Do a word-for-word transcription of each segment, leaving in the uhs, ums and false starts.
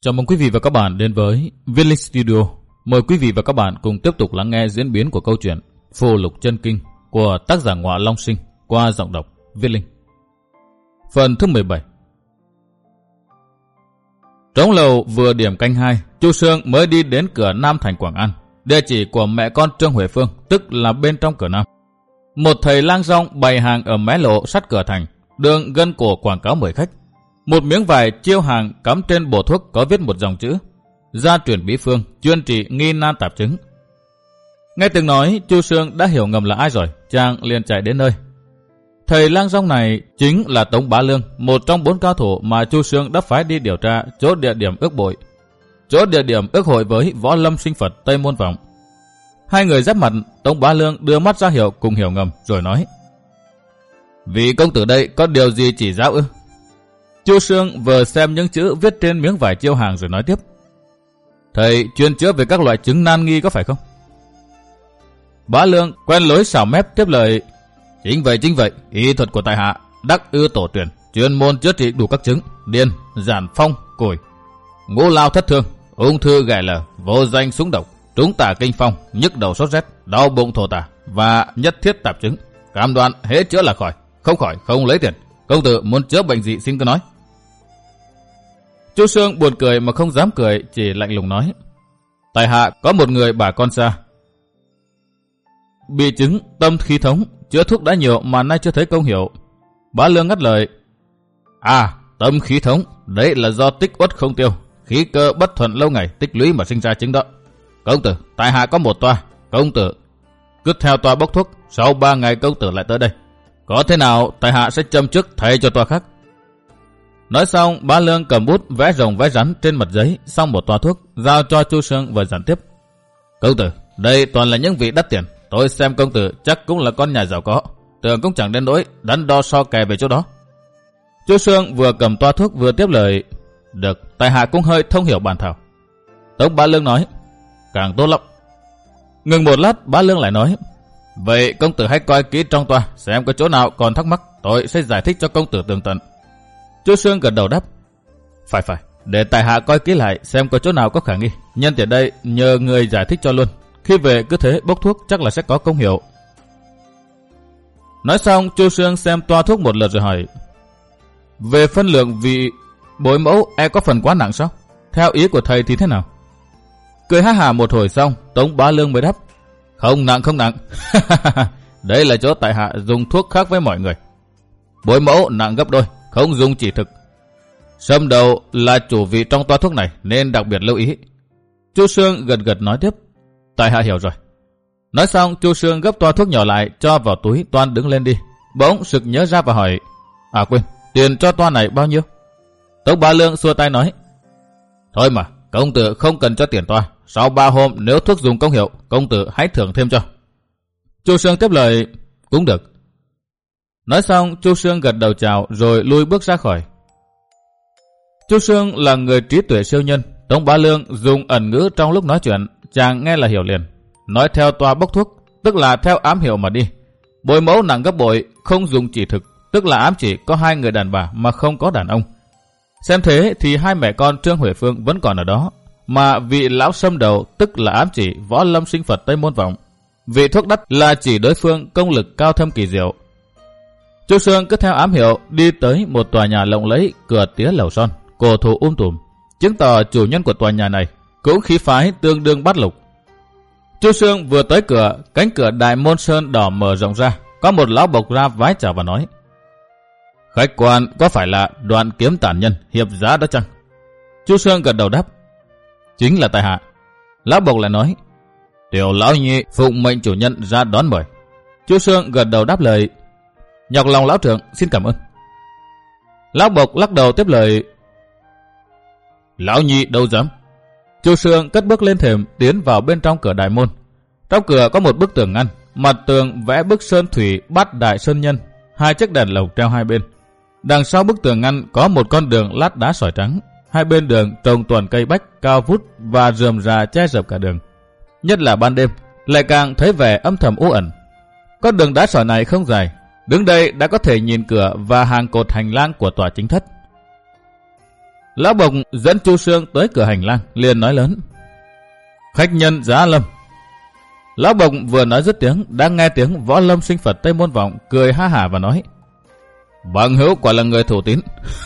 Chào mừng quý vị và các bạn đến với Viết Linh Studio. Mời quý vị và các bạn cùng tiếp tục lắng nghe diễn biến của câu chuyện Phù Lục Chân Kinh của tác giả Ngọa Long Sinh qua giọng đọc Viết Linh. Phần thứ mười bảy. Trống lầu vừa điểm canh hai, Chu Sương mới đi đến cửa Nam thành Quảng An, địa chỉ của mẹ con Trương Huệ Phương, tức là bên trong cửa Nam. Một thầy lang rong bày hàng ở mé lộ sát cửa thành, đường gân cổ quảng cáo mời khách. Một miếng vải chiêu hàng cắm trên bộ thuốc có viết một dòng chữ: gia truyền bí phương, chuyên trị nghi nan tạp chứng. Nghe từng nói, Chu Sương đã hiểu ngầm là ai rồi, chàng liền chạy đến nơi. Thầy lang rong này chính là Tống Bá Lương, một trong bốn cao thủ mà Chu Sương đã phái đi điều tra chỗ địa điểm ước bội, chỗ địa điểm ước hội với Võ Lâm Sinh Phật Tây Môn Vọng. Hai người giáp mặt, Tống Bá Lương đưa mắt ra hiệu cùng hiểu ngầm rồi nói: vị công tử đây có điều gì chỉ giáo ư? Chu Sương vừa xem những chữ viết trên miếng vải chiêu hàng rồi nói tiếp: thầy chuyên chữa về các loại chứng nan nghi có phải không? Bá Lương quen lối xảo mép tiếp lời: chính vậy chính vậy, y thuật của tại hạ đắc ư tổ truyền, chuyên môn chữa trị đủ các chứng điên, giản phong, cùi, ngũ lao thất thương, ung thư ghẻ lở, vô danh súng độc, trúng tả kinh phong, nhức đầu sốt rét, đau bụng thổ tả và nhất thiết tạp chứng. Cam đoan hễ chữa là khỏi, không khỏi không lấy tiền. Công tử muốn chữa bệnh gì xin cứ nói. Chu Sương buồn cười mà không dám cười, chỉ lạnh lùng nói: tại hạ có một người bà con xa, bị chứng tâm khí thống, chữa thuốc đã nhiều mà nay chưa thấy công hiệu. Bá Lương ngắt lời: à, tâm khí thống, đấy là do tích uất không tiêu, khí cơ bất thuận lâu ngày tích lũy mà sinh ra chứng đó. Công tử, tại hạ có một toa, công tử cứ theo toa bốc thuốc, sau ba ngày công tử lại tới đây. Có thế nào tại hạ sẽ châm trước thay cho toa khác. Nói xong, Bá Lương cầm bút vẽ rồng vẽ rắn trên mặt giấy xong một toa thuốc, giao cho Chu Sương và dặn tiếp: công tử, đây toàn là những vị đắt tiền, tôi xem công tử chắc cũng là con nhà giàu có, tưởng cũng chẳng đến nỗi đắn đo so kè về chỗ đó. Chu Sương vừa cầm toa thuốc vừa tiếp lời: được, tại hạ cũng hơi thông hiểu bản thảo. Tống Bá Lương nói: càng tốt lắm. Ngừng một lát, Bá Lương lại nói: vậy công tử hãy coi kỹ trong toa, xem có chỗ nào còn thắc mắc, tôi sẽ giải thích cho công tử tường tận. Chu Sương gật đầu đáp: phải phải, để tại hạ coi kỹ lại xem có chỗ nào có khả nghi, nhân tiện đây nhờ người giải thích cho luôn, khi về cứ thế bốc thuốc chắc là sẽ có công hiệu. Nói xong, Chu Sương xem toa thuốc một lượt rồi hỏi: về phân lượng vị bối mẫu e có phần quá nặng sao? Theo ý của thầy thì thế nào? Cười ha hả một hồi xong, Tống Bá Lương mới đáp: không nặng không nặng. Đây là chỗ tại hạ dùng thuốc khác với mọi người. Bối mẫu nặng gấp đôi, không dùng chỉ thực. Sâm đầu là chủ vị trong toa thuốc này nên đặc biệt lưu ý. Chu Sương gật gật nói tiếp: tại hạ hiểu rồi. Nói xong, Chu Sương gấp toa thuốc nhỏ lại cho vào túi, toan đứng lên đi. Bỗng sực nhớ ra và hỏi: à quên, tiền cho toa này bao nhiêu? Tống Bá Lương xua tay nói: thôi mà, công tử không cần cho tiền toa. Sau ba hôm nếu thuốc dùng công hiệu, công tử hãy thưởng thêm cho. Chu Sương tiếp lời: cũng được. Nói xong, Chu Sương gật đầu chào rồi lui bước ra khỏi. Chu Sương là người trí tuệ siêu nhân. Tống Bá Lương dùng ẩn ngữ trong lúc nói chuyện, chàng nghe là hiểu liền. Nói theo toa bốc thuốc, tức là theo ám hiệu mà đi. Bối mẫu nặng gấp bội, không dùng chỉ thực, tức là ám chỉ có hai người đàn bà mà không có đàn ông. Xem thế thì hai mẹ con Trương Huệ Phương vẫn còn ở đó, mà vị lão sâm đầu tức là ám chỉ Võ Lâm Sinh Phật Tây Môn Vọng. Vị thuốc đắt là chỉ đối phương công lực cao thâm kỳ diệu. Chu Sương cứ theo ám hiệu đi tới một tòa nhà lộng lẫy, cửa tía lầu son, cổ thụ um tùm, chứng tỏ chủ nhân của tòa nhà này cũng khí phái tương đương bát lục. Chu Sương vừa tới cửa, cánh cửa đại môn sơn đỏ mở rộng ra, có một lão bộc ra vái chào và nói: khách quan có phải là Đoạn Kiếm tản nhân hiệp giá đó chăng? Chu Sương gật đầu đáp: chính là tại hạ. Lão bộc lại nói: tiểu lão nhi phụng mệnh chủ nhân ra đón mời. Chu Sương gật đầu đáp lời: nhọc lòng lão trưởng, xin cảm ơn. Lão bộc lắc đầu tiếp lời: lão nhi đâu dám. Chu Sương cất bước lên thềm tiến vào bên trong cửa đại môn. Trong cửa có một bức tường ngăn, mặt tường vẽ bức sơn thủy bát đại sơn nhân, hai chiếc đèn lồng treo hai bên. Đằng sau bức tường ngăn có một con đường lát đá sỏi trắng, hai bên đường trồng toàn cây bách cao vút và rườm rà che rập cả đường. Nhất là ban đêm lại càng thấy vẻ âm thầm u ẩn. Con đường đá sỏi này không dài, đứng đây đã có thể nhìn cửa và hàng cột hành lang của tòa chính thất. Lão Bộc dẫn Chu Sương tới cửa hành lang, liền nói lớn: khách nhân Giá Lâm. Lão Bộc vừa nói dứt tiếng, đang nghe tiếng Võ Lâm Sinh Phật Tây Môn Vọng cười ha hả và nói: bằng hữu quả là người thủ tín.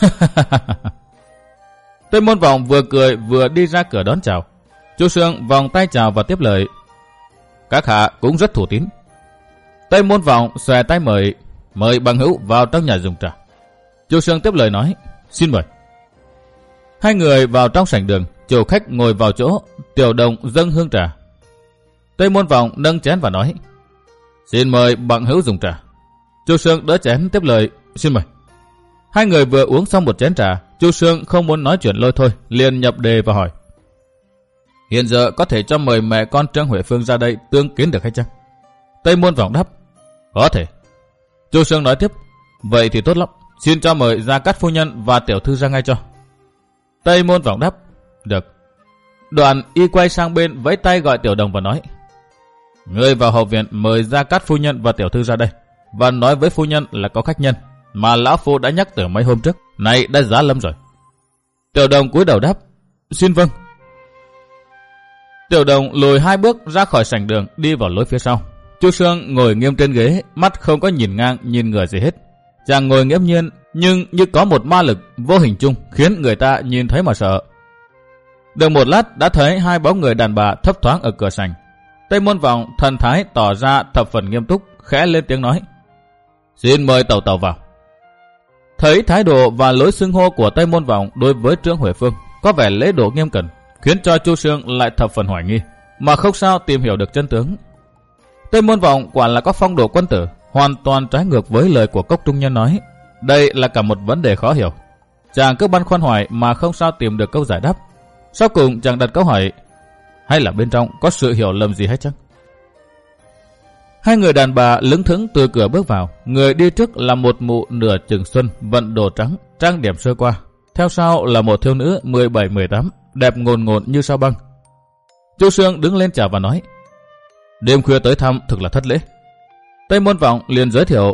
Tây Môn Vọng vừa cười vừa đi ra cửa đón chào. Chu Sương vòng tay chào và tiếp lời: các hạ cũng rất thủ tín. Tây Môn Vọng xòe tay mời: mời bằng hữu vào trong nhà dùng trà. Chu Sương tiếp lời nói: xin mời. Hai người vào trong sảnh đường, chủ khách ngồi vào chỗ, Tiểu Đồng dâng hương trà. Tây Môn Vọng nâng chén và nói: xin mời bằng hữu dùng trà. Chu Sương đỡ chén tiếp lời: xin mời. Hai người vừa uống xong một chén trà, Chu Sương không muốn nói chuyện lôi thôi, liền nhập đề và hỏi: hiện giờ có thể cho mời mẹ con Trương Huệ Phương ra đây tương kiến được hay chăng? Tây Môn Vọng đáp: có thể. Chu Sương nói tiếp: vậy thì tốt lắm, xin cho mời Gia Cát phu nhân và tiểu thư ra ngay cho. Tây Môn Vọng đáp: được. Đoạn y quay sang bên vẫy tay gọi Tiểu Đồng và nói: người vào hậu viện mời Gia Cát phu nhân và tiểu thư ra đây, và nói với phu nhân là có khách nhân mà lão phu đã nhắc từ mấy hôm trước, nay đã giá lâm rồi. Tiểu Đồng cúi đầu đáp: xin vâng. Tiểu Đồng lùi hai bước ra khỏi sảnh đường, đi vào lối phía sau. Chu Sương ngồi nghiêm trên ghế, mắt không có nhìn ngang nhìn ngửa gì hết. Chàng ngồi nghiễm nhiên, nhưng như có một ma lực vô hình chung khiến người ta nhìn thấy mà sợ. Được một lát đã thấy hai bóng người đàn bà thấp thoáng ở cửa sảnh. Tây Môn Vọng thần thái tỏ ra thập phần nghiêm túc, khẽ lên tiếng nói: xin mời tẩu tẩu vào. Thấy thái độ và lối xưng hô của Tây Môn Vọng đối với Trương Huệ Phương có vẻ lễ độ nghiêm cẩn, khiến cho Chu Sương lại thập phần hoài nghi, mà không sao tìm hiểu được chân tướng. Tây Môn Vọng quả là có phong độ quân tử, hoàn toàn trái ngược với lời của Cốc Trung Nhân nói. Đây là cả một vấn đề khó hiểu. Chàng cứ băn khoăn hoài mà không sao tìm được câu giải đáp. Sau cùng chàng đặt câu hỏi: hay là bên trong có sự hiểu lầm gì hay chăng? Hai người đàn bà lững thững từ cửa bước vào. Người đi trước là một mụ nửa chừng xuân, vận đồ trắng, trang điểm sơ qua. Theo sau là một thiếu nữ mười bảy mười tám, đẹp ngồn ngồn như sao băng. Chu Sương đứng lên chào và nói: đêm khuya tới thăm thực là thất lễ. Tây Môn Vọng liền giới thiệu: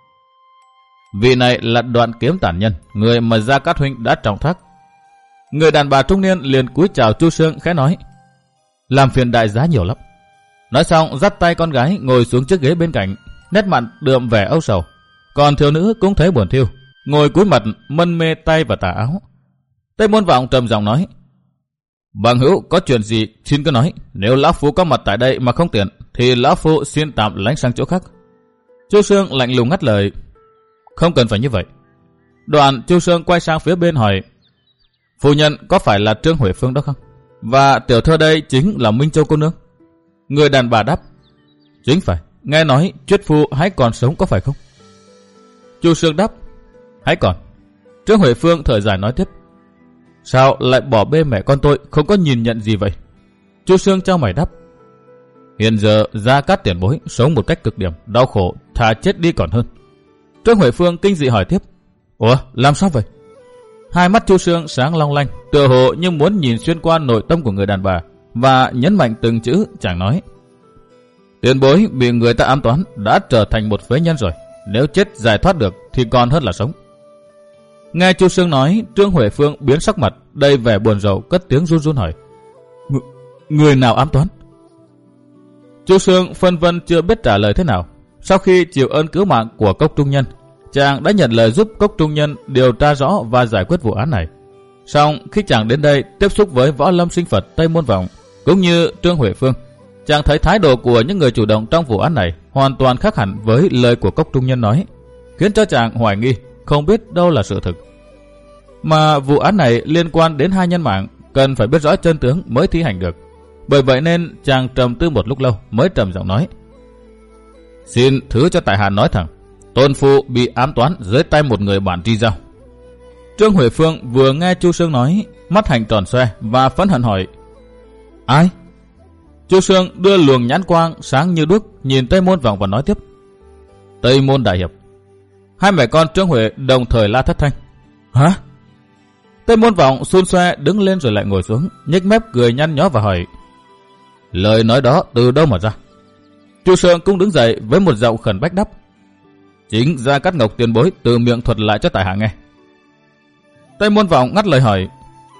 vị này là Đoạn Kiếm tản nhân, người mà Gia Cát huynh đã trọng thác. Người đàn bà trung niên liền cúi chào Chu Sương khẽ nói: làm phiền đại giá nhiều lắm. Nói xong dắt tay con gái ngồi xuống chiếc ghế bên cạnh, nét mặt đượm vẻ âu sầu. Còn thiếu nữ cũng thấy buồn thiêu, ngồi cúi mặt mân mê tay và tà áo. Tây Môn Vọng trầm giọng nói: bằng hữu có chuyện gì xin cứ nói, nếu lão phu có mặt tại đây mà không tiện thì lão phu xin tạm lánh sang chỗ khác. Chu Sương lạnh lùng ngắt lời: không cần phải như vậy. Đoạn Chu Sương quay sang phía bên hỏi: phu nhân có phải là Trương Huệ Phương đó không? Và tiểu thơ đây chính là Minh Châu cô nương? Người đàn bà đáp: chính phải, nghe nói Chuyết phu hãy còn sống có phải không? Chu Sương đáp: hãy còn. Trương Huệ Phương thở dài nói tiếp: sao lại bỏ bê mẹ con tôi, không có nhìn nhận gì vậy? Chu Sương trao mày đáp: hiện giờ Gia Cát tiền bối sống một cách cực điểm, đau khổ, thà chết đi còn hơn. Trương Huệ Phương kinh dị hỏi tiếp: ủa, làm sao vậy? Hai mắt Chu Sương sáng long lanh, tựa hồ như muốn nhìn xuyên qua nội tâm của người đàn bà, và nhấn mạnh từng chữ. Chàng nói: tiền bối bị người ta ám toán, đã trở thành một phế nhân rồi, nếu chết giải thoát được thì còn hơn là sống. Nghe Chu Sương nói, Trương Huệ Phương biến sắc mặt, đầy vẻ buồn rầu, cất tiếng run run hỏi: Ng- người nào ám toán? Chu Sương phân vân chưa biết trả lời thế nào. Sau khi chịu ơn cứu mạng của Cốc Trung Nhân, chàng đã nhận lời giúp Cốc Trung Nhân điều tra rõ và giải quyết vụ án này. Song khi chàng đến đây tiếp xúc với Võ Lâm Sinh Phật Tây Môn Vọng cũng như Trương Huệ Phương, chàng thấy thái độ của những người chủ động trong vụ án này hoàn toàn khác hẳn với lời của Cốc Trung Nhân nói, khiến cho chàng hoài nghi không biết đâu là sự thực. Mà vụ án này liên quan đến hai nhân mạng, cần phải biết rõ chân tướng mới thi hành được. Bởi vậy nên chàng trầm tư một lúc lâu mới trầm giọng nói: xin thứ cho tại hạ nói thẳng, tôn phu bị ám toán dưới tay một người bạn tri giao. Trương Huệ Phương vừa nghe Chu Sương nói, mắt hành tròn xoe và phẫn hận hỏi: ai? Chu Sương đưa luồng nhãn quang sáng như đuốc nhìn Tây Môn Vọng và nói tiếp: Tây Môn đại hiệp. Hai mẹ con Trương Huệ đồng thời la thất thanh: hả? Tây Môn Vọng xun xoe đứng lên rồi lại ngồi xuống, nhếch mép cười nhăn nhó và hỏi: lời nói đó từ đâu mà ra? Chu Sương cũng đứng dậy với một giọng khẩn bách đáp: chính Gia Cát Ngọc tiền bối từ miệng thuật lại cho tại hạ nghe. Tây Môn Vọng ngắt lời hỏi: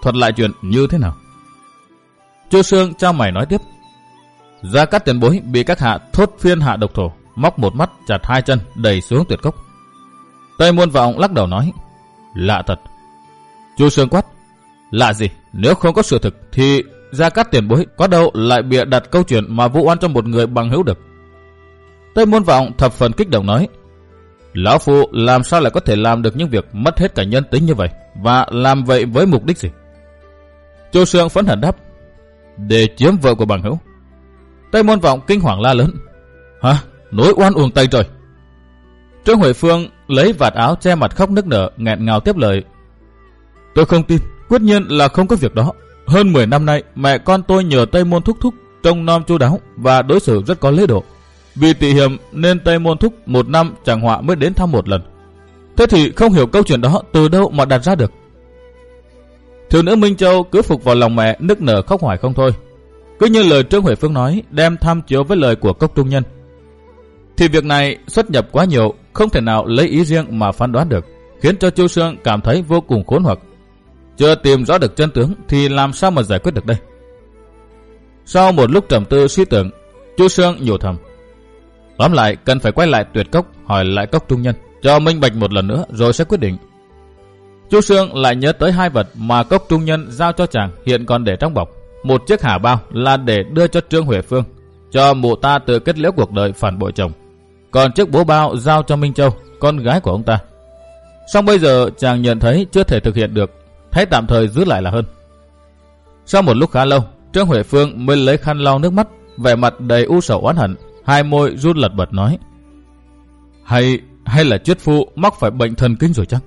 thuật lại chuyện như thế nào. Chu Sương trao mày nói tiếp. Gia Cát tiền bối bị các hạ thốt phiên hạ độc thổ, móc một mắt chặt hai chân đẩy xuống tuyệt cốc. Tây Môn Vọng lắc đầu nói. Lạ thật. Chu Sương quát. Lạ gì? Nếu không có sự thực thì Gia Cát tiền bối có đâu lại bịa đặt câu chuyện mà vu oan cho một người bằng hữu được. Tây Môn Vọng thập phần kích động nói. Lão Phu làm sao lại có thể làm được những việc mất hết cả nhân tính như vậy, và làm vậy với mục đích gì? Chu Sương phẫn hận đáp. Để chiếm vợ của bằng hữu. Tây Môn Vọng kinh hoàng la lớn. Hả? Nỗi oan uổng tày trời. Trương Huệ Phương lấy vạt áo che mặt khóc nức nở, nghẹn ngào tiếp lời. Tôi không tin, quyết nhiên là không có việc đó. Hơn mười năm nay mẹ con tôi nhờ Tây Môn thúc thúc trông nom chu đáo và đối xử rất có lễ độ. Vì tị hiểm nên Tây Môn thúc một năm chẳng họa mới đến thăm một lần. Thế thì không hiểu câu chuyện đó từ đâu mà đặt ra được. Thiếu nữ Minh Châu cứ phục vào lòng mẹ, nức nở khóc hoài không thôi. Cứ như lời Trương Huệ Phương nói, đem tham chiếu với lời của Cốc Trung Nhân, thì việc này xuất nhập quá nhiều, không thể nào lấy ý riêng mà phán đoán được, khiến cho Chu Sương cảm thấy vô cùng khốn hoặc. Chưa tìm rõ được chân tướng thì làm sao mà giải quyết được đây? Sau một lúc trầm tư suy tưởng, Chu Sương nhủ thầm. Tóm lại cần phải quay lại tuyệt cốc, hỏi lại Cốc Trung Nhân cho minh bạch một lần nữa rồi sẽ quyết định. Chu Sương lại nhớ tới hai vật mà Cốc Trung Nhân giao cho chàng hiện còn để trong bọc. Một chiếc hà bao là để đưa cho Trương Huệ Phương, cho mụ ta tự kết liễu cuộc đời phản bội chồng. Còn chiếc bố bao giao cho Minh Châu, con gái của ông ta. Song bây giờ chàng nhận thấy chưa thể thực hiện được, hãy tạm thời giữ lại là hơn. Sau một lúc khá lâu, Trương Huệ Phương mới lấy khăn lau nước mắt, vẻ mặt đầy u sầu oán hận, hai môi run lật bật nói. Hay hay là Triết Phu mắc phải bệnh thần kinh rồi chắc?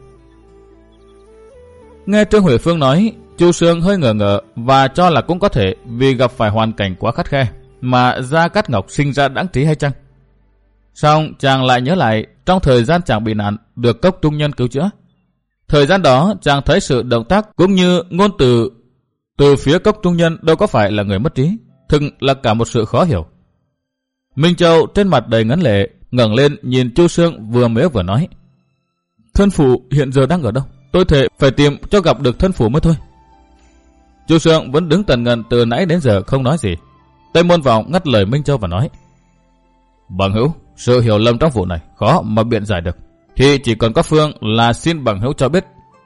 Nghe Trương Huệ Phương nói, Chu Sương hơi ngờ ngợ và cho là cũng có thể vì gặp phải hoàn cảnh quá khắt khe mà Gia Cát Ngọc sinh ra đáng trí hay chăng? Xong chàng lại nhớ lại trong thời gian chàng bị nạn được Cốc Trung Nhân cứu chữa. Thời gian đó chàng thấy sự động tác cũng như ngôn từ từ phía Cốc Trung Nhân đâu có phải là người mất trí, thực là cả một sự khó hiểu. Minh Châu trên mặt đầy ngấn lệ, ngẩng lên nhìn Chu Sương vừa mếu vừa nói. Thân phụ hiện giờ đang ở đâu? Tôi thề phải tìm cho gặp được thân phụ mới thôi. Chu Sương vẫn đứng tần ngần từ nãy đến giờ không nói gì. Tây Môn Vọng ngắt lời Minh Châu và nói. Bằng hữu, sự hiểu lầm trong vụ này khó mà biện giải được, thì chỉ còn có phương là xin bằng hữu cho biết.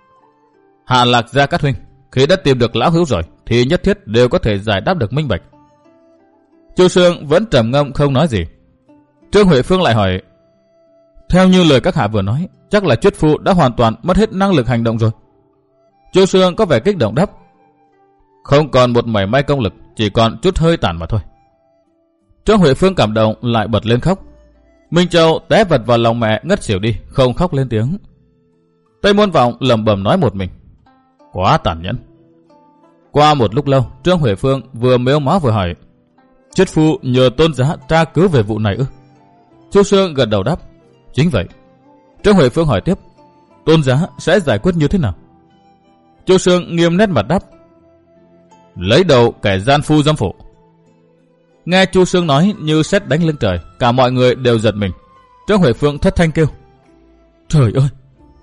Hạ lạc Gia Cát huynh, khi đã tìm được lão hữu rồi thì nhất thiết đều có thể giải đáp được minh bạch. Chu Sương vẫn trầm ngâm không nói gì. Trương Huệ Phương lại hỏi. Theo như lời các hạ vừa nói, chắc là Triết Phu đã hoàn toàn mất hết năng lực hành động rồi. Chu Sương có vẻ kích động đáp. Không còn một mảy may công lực, chỉ còn chút hơi tàn mà thôi. Trương Huệ Phương cảm động lại bật lên khóc. Minh Châu té vật vào lòng mẹ ngất xỉu đi, không khóc lên tiếng. Tây Môn Vọng lẩm bẩm nói một mình. Quá tàn nhẫn. Qua một lúc lâu, Trương Huệ Phương vừa mếu máu vừa hỏi. Triết Phu nhờ Tôn Giá tra cứu về vụ này ư? Chu Sương gật đầu đáp. Chính vậy. Trương Huệ Phương hỏi tiếp. Tôn Giá sẽ giải quyết như thế nào? Chu Sương nghiêm nét mặt đáp. Lấy đầu kẻ gian phu dâm phụ. Nghe Chu Sương nói như sét đánh lưng trời, cả mọi người đều giật mình. Trương Huệ Phương thất thanh kêu. Trời ơi!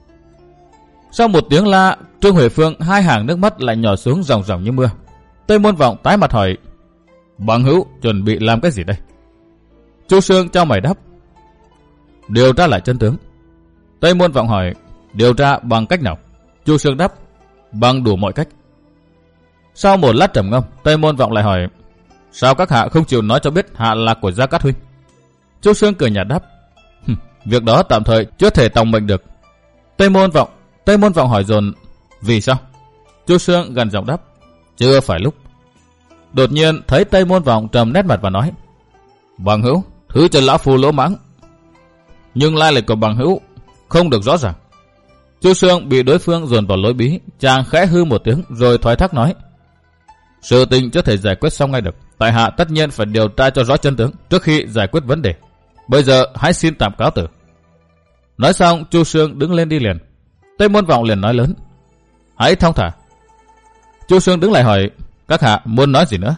Sau một tiếng la, Trương Huệ Phương hai hàng nước mắt lại nhỏ xuống ròng ròng như mưa. Tây Môn Vọng tái mặt hỏi. Bằng hữu chuẩn bị làm cái gì đây? Chu Sương trao mày đáp. Điều tra lại chân tướng. Tây Môn Vọng hỏi. Điều tra bằng cách nào? Chu Sương đáp. Bằng đủ mọi cách. Sau một lát trầm ngâm, Tây Môn Vọng lại hỏi. Sao các hạ không chịu nói cho biết hạ lạc của Gia Cát huynh? Chu Sương cười nhạt đáp. Việc đó tạm thời chưa thể tòng mệnh được. Tây Môn Vọng Tây Môn Vọng hỏi dồn. Vì sao? Chu Sương gần giọng đáp. Chưa phải lúc. Đột nhiên thấy Tây Môn Vọng trầm nét mặt và nói. Bằng hữu, thứ cho lão phu lỗ mãng, nhưng lai lịch của bằng hữu không được rõ ràng. Chu Sương bị đối phương dồn vào lối bí, chàng khẽ hư một tiếng rồi thoái thác nói. Sự tình chưa thể giải quyết xong ngay được, tại hạ tất nhiên phải điều tra cho rõ chân tướng trước khi giải quyết vấn đề. Bây giờ hãy xin tạm cáo từ. Nói xong Chu Sương đứng lên đi liền. Tây Môn Vọng liền nói lớn. Hãy thong thả. Chu Sương đứng lại hỏi. Các hạ muốn nói gì nữa?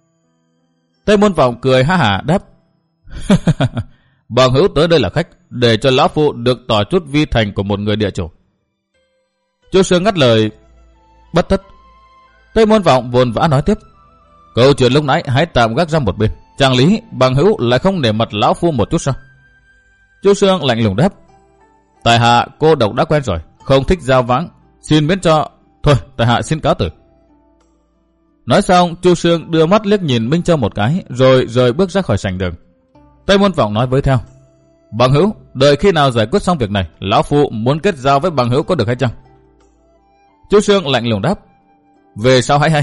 Tây Môn Vọng cười ha hả đáp. Bằng hữu tới đây là khách, để cho lão phu được tỏ chút vi thành của một người địa chủ. Chu Sương ngắt lời. Bất tất. Tây Môn Vọng vồn vã nói tiếp. Câu chuyện lúc nãy hãy tạm gác ra một bên. Chẳng lý bằng hữu lại không để mặt lão phu một chút sao? Chu Sương lạnh lùng đáp. Tại hạ cô độc đã quen rồi, không thích giao vãng, xin miễn cho. Thôi, tại hạ xin cáo từ. Nói xong, Chu Sương đưa mắt liếc nhìn Minh Châu một cái, rồi rời bước ra khỏi sảnh đường. Tây Môn Vọng nói với theo. Bằng hữu, đợi khi nào giải quyết xong việc này, lão phu muốn kết giao với bằng hữu có được hay chăng? Chu Sương lạnh lùng đáp. Về sau hãy hay.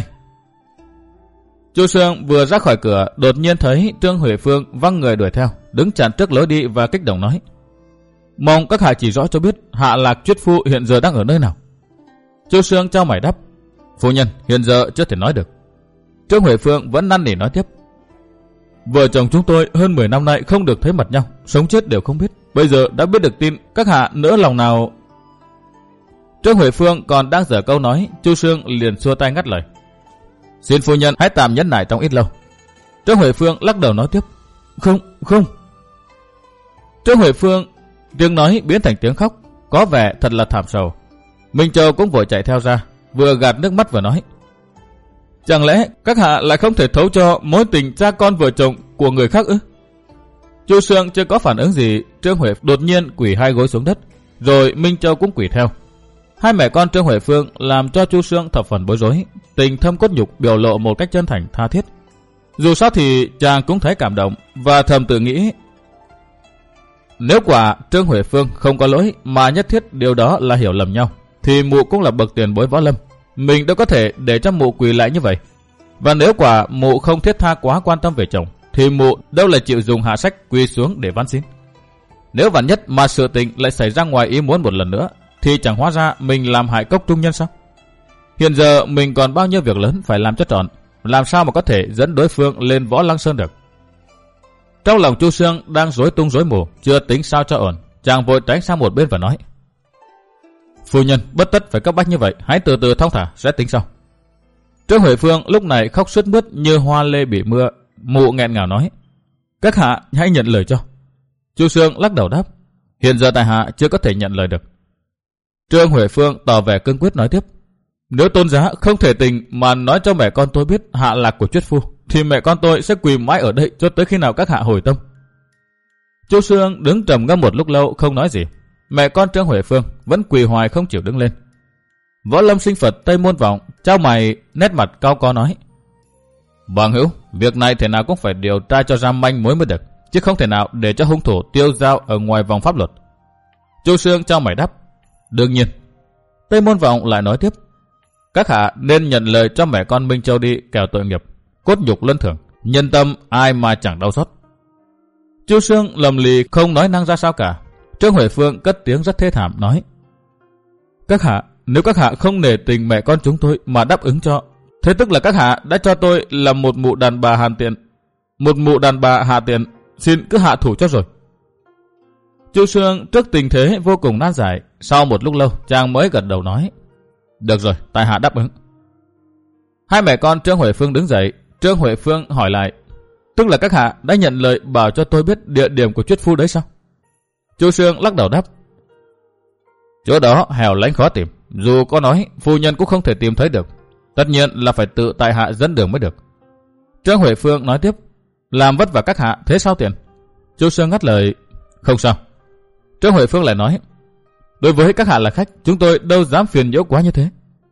Chu Sương vừa ra khỏi cửa, đột nhiên thấy Trương Huệ Phương văng người đuổi theo, đứng chặn trước lối đi và kích động nói. Mong các hạ chỉ rõ cho biết Hạ Lạc Chuyết Phu hiện giờ đang ở nơi nào. Chu Sương trao mày đáp. Phu nhân, hiện giờ chưa thể nói được. Trương Huệ Phương vẫn năn nỉ nói tiếp. Vợ chồng chúng tôi hơn mười năm nay không được thấy mặt nhau, sống chết đều không biết. Bây giờ đã biết được tin, các hạ nỡ lòng nào... Trương Huệ Phương còn đang dở câu nói, Chu Sương liền xua tay ngắt lời. Xin phu nhân hãy tạm nhẫn nại trong ít lâu. Trương Huệ Phương lắc đầu nói tiếp. Không, không. Trương Huệ Phương tiếng nói biến thành tiếng khóc, có vẻ thật là thảm sầu. Minh Châu cũng vội chạy theo ra, vừa gạt nước mắt vừa nói. Chẳng lẽ các hạ lại không thể thấu cho mối tình cha con vợ chồng của người khác ư? Chu Sương chưa có phản ứng gì, Trương Huệ đột nhiên quỳ hai gối xuống đất, rồi Minh Châu cũng quỳ theo. Hai mẹ con Trương Huệ Phương làm cho Chu Sương thập phần bối rối, tình thâm cốt nhục biểu lộ một cách chân thành tha thiết. Dù sao thì chàng cũng thấy cảm động và thầm tự nghĩ, nếu quả Trương Huệ Phương không có lỗi mà nhất thiết điều đó là hiểu lầm nhau, thì mụ cũng là bậc tiền bối võ lâm, mình đâu có thể để cho mụ quỳ lại như vậy. Và nếu quả mụ không thiết tha quá quan tâm về chồng, thì mụ đâu là chịu dùng hạ sách quỳ xuống để van xin. Nếu vạn nhất mà sự tình lại xảy ra ngoài ý muốn một lần nữa, thì chẳng hóa ra mình làm hại cốc trung nhân sao? Hiện giờ mình còn bao nhiêu việc lớn phải làm cho trọn, làm sao mà có thể dẫn đối phương lên Võ Lăng Sơn được? Trong lòng Chu Sương đang rối tung rối mù, chưa tính sao cho ổn, chàng vội tránh sang một bên và nói. Phu nhân, bất tất phải cấp bách như vậy, hãy từ từ thong thả, sẽ tính sau. Trương Huệ Phương lúc này khóc sướt mướt như hoa lê bị mưa, mụ nghẹn ngào nói. Các hạ hãy nhận lời cho. Chu Sương lắc đầu đáp. Hiện giờ tại hạ chưa có thể nhận lời được. Trương Huệ Phương tỏ vẻ cương quyết nói tiếp. Nếu tôn giá không thể tình mà nói cho mẹ con tôi biết hạ lạc của Chuyết Phu, thì mẹ con tôi sẽ quỳ mãi ở đây cho tới khi nào các hạ hồi tâm. Chu Sương đứng trầm ngâm một lúc lâu không nói gì. Mẹ con Trương Huệ Phương vẫn quỳ hoài không chịu đứng lên. Võ Lâm Sinh Phật Tây Môn Vọng trao mày nét mặt cao có nói. Bằng hữu, việc này thể nào cũng phải điều tra cho ra manh mối mới được, chứ không thể nào để cho hung thủ tiêu dao ở ngoài vòng pháp luật. Chu Sương trao mày đáp. Đương nhiên. Tây Môn Vọng lại nói tiếp. Các hạ nên nhận lời cho mẹ con Minh Châu đi, kẻo tội nghiệp, cốt nhục luân thường, nhân tâm ai mà chẳng đau xót. Chu Sương lầm lì không nói năng ra sao cả. Trương Huệ Phương cất tiếng rất thê thảm nói. Các hạ, nếu các hạ không nể tình mẹ con chúng tôi mà đáp ứng cho, thế tức là các hạ đã cho tôi là một mụ đàn bà hàn tiện, một mụ đàn bà hạ tiện, xin cứ hạ thủ cho rồi. Chu Sương trước tình thế vô cùng nan giải, sau một lúc lâu chàng mới gật đầu nói. Được rồi, tại hạ đáp ứng. Hai mẹ con Trương Huệ Phương đứng dậy. Trương Huệ Phương hỏi lại. Tức là các hạ đã nhận lời bảo cho tôi biết địa điểm của Chuyết Phu đấy sao? Chu Sương lắc đầu đáp. Chỗ đó hẻo lánh khó tìm, dù có nói phu nhân cũng không thể tìm thấy được. Tất nhiên là phải tự tại hạ dẫn đường mới được. Trương Huệ Phương nói tiếp. Làm vất vả các hạ, thế sao tiền? Chu Sương ngắt lời. Không sao. Trương Huệ Phương lại nói. Đối với các hạ là khách, chúng tôi đâu dám phiền nhiễu quá như thế.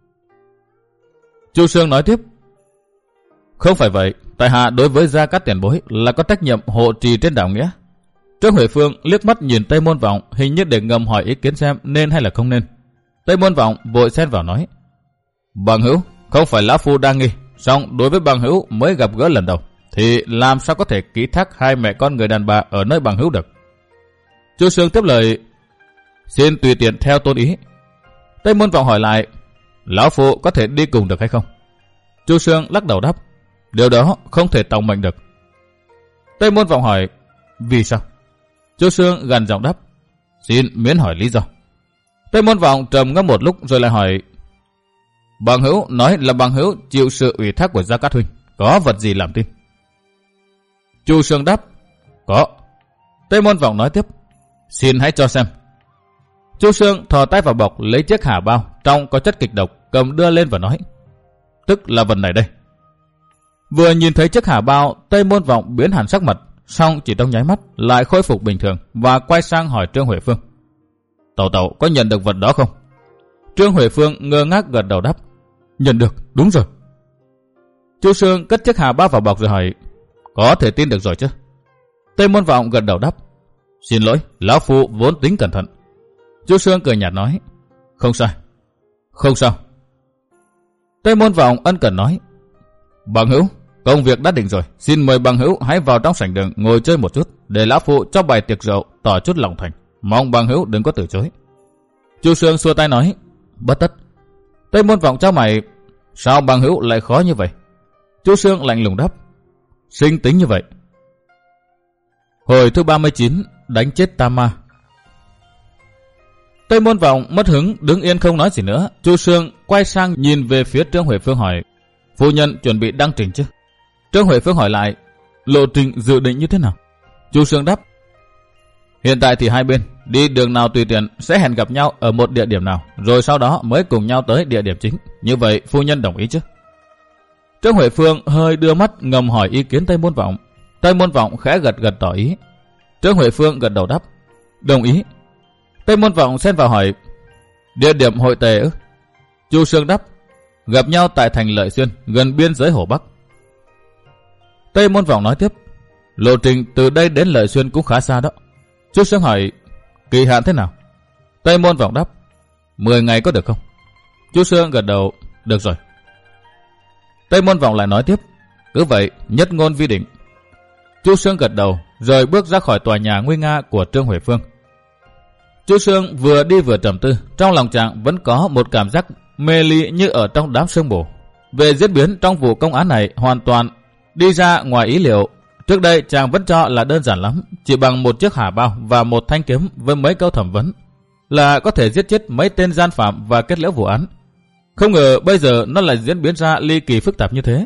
Chu Sương nói tiếp. Không phải vậy, tại hạ đối với gia các tiền bối là có trách nhiệm hộ trì trên đạo nghĩa. Trương Huệ Phương liếc mắt nhìn Tây Môn Vọng, hình như để ngầm hỏi ý kiến xem nên hay là không nên. Tây Môn Vọng vội xen vào nói. Bằng hữu, không phải lão phu đang nghi, song đối với bằng hữu mới gặp gỡ lần đầu, thì làm sao có thể ký thác hai mẹ con người đàn bà ở nơi bằng hữu được. Chu Sương tiếp lời. Xin tùy tiện theo tôn ý. Tây Môn Vọng hỏi lại. Lão phu có thể đi cùng được hay không? Chu Sương lắc đầu đáp. Điều đó không thể tòng mệnh được. Tây Môn Vọng hỏi. Vì sao? Chu Sương gằn giọng đáp. Xin miễn hỏi lý do. Tây Môn Vọng trầm ngâm một lúc rồi lại hỏi. Bằng hữu nói là bằng hữu chịu sự ủy thác của Gia Cát huynh, có vật gì làm tin? Chu Sương đáp. Có. Tây Môn Vọng nói tiếp. Xin hãy cho xem. Chu Sương thò tay vào bọc lấy chiếc hà bao trong có chất kịch độc, cầm đưa lên và nói. tức là vật này đây. Vừa nhìn thấy chiếc hà bao, Tây Môn Vọng biến hẳn sắc mặt, xong chỉ trong nháy mắt lại khôi phục bình thường và quay sang hỏi Trương Huệ Phương. Tẩu tẩu có nhận được vật đó không? Trương Huệ Phương ngơ ngác gật đầu đáp. Nhận được, đúng rồi. Chu Sương cất chiếc hà bao vào bọc rồi hỏi. Có thể tin được rồi chứ? Tây Môn Vọng gật đầu đáp. Xin lỗi, lão phu vốn tính cẩn thận. Chu Sương cười nhạt nói. Không sai. Không sao. Tây Môn Vọng ân cần nói. Bằng hữu, công việc đã định rồi, xin mời bằng hữu hãy vào trong sảnh đường ngồi chơi một chút, để lão phụ cho bài tiệc rượu tỏ chút lòng thành, mong bằng hữu đừng có từ chối. Chu Sương xua tay nói. Bất tất. Tây Môn Vọng trao mày. Sao bằng hữu lại khó như vậy? Chu Sương lạnh lùng đáp. Sinh tính như vậy. Hồi thứ ba mươi chín, đánh chết Tam Ma. Tây Môn Vọng mất hứng đứng yên không nói gì nữa. Chu Sương quay sang nhìn về phía Trương Huệ Phương hỏi. Phu nhân chuẩn bị đăng trình chứ? Trương Huệ Phương hỏi lại. Lộ trình dự định như thế nào? Chu Sương đáp. Hiện tại thì hai bên đi đường nào tùy tiện, sẽ hẹn gặp nhau ở một địa điểm nào, rồi sau đó mới cùng nhau tới địa điểm chính. Như vậy phu nhân đồng ý chứ? Trương Huệ Phương hơi đưa mắt ngầm hỏi ý kiến Tây Môn Vọng. Tây Môn Vọng khẽ gật gật tỏ ý. Trương Huệ Phương gật đầu đáp. Đồng ý. Tây Môn Vọng xen vào hỏi. Địa điểm hội tề ư? Chu Sương đáp. Gặp nhau tại thành Lợi Xuyên, gần biên giới Hồ Bắc. Tây Môn Vọng nói tiếp. Lộ trình từ đây đến Lợi Xuyên cũng khá xa đó. Chu Sương hỏi. Kỳ hạn thế nào? Tây Môn Vọng đáp. Mười ngày có được không? Chu Sương gật đầu. Được rồi. Tây Môn Vọng lại nói tiếp. Cứ vậy, nhất ngôn vi định. Chu Sương gật đầu, rồi bước ra khỏi tòa nhà nguy nga của Trương Huệ Phương. Chu Sương vừa đi vừa trầm tư, trong lòng chàng vẫn có một cảm giác mê ly như ở trong đám sương mù. Về diễn biến trong vụ công án này hoàn toàn đi ra ngoài ý liệu. Trước đây chàng vẫn cho là đơn giản lắm, chỉ bằng một chiếc hà bao và một thanh kiếm với mấy câu thẩm vấn là có thể giết chết mấy tên gian phạm và kết liễu vụ án. Không ngờ bây giờ nó lại diễn biến ra ly kỳ phức tạp như thế.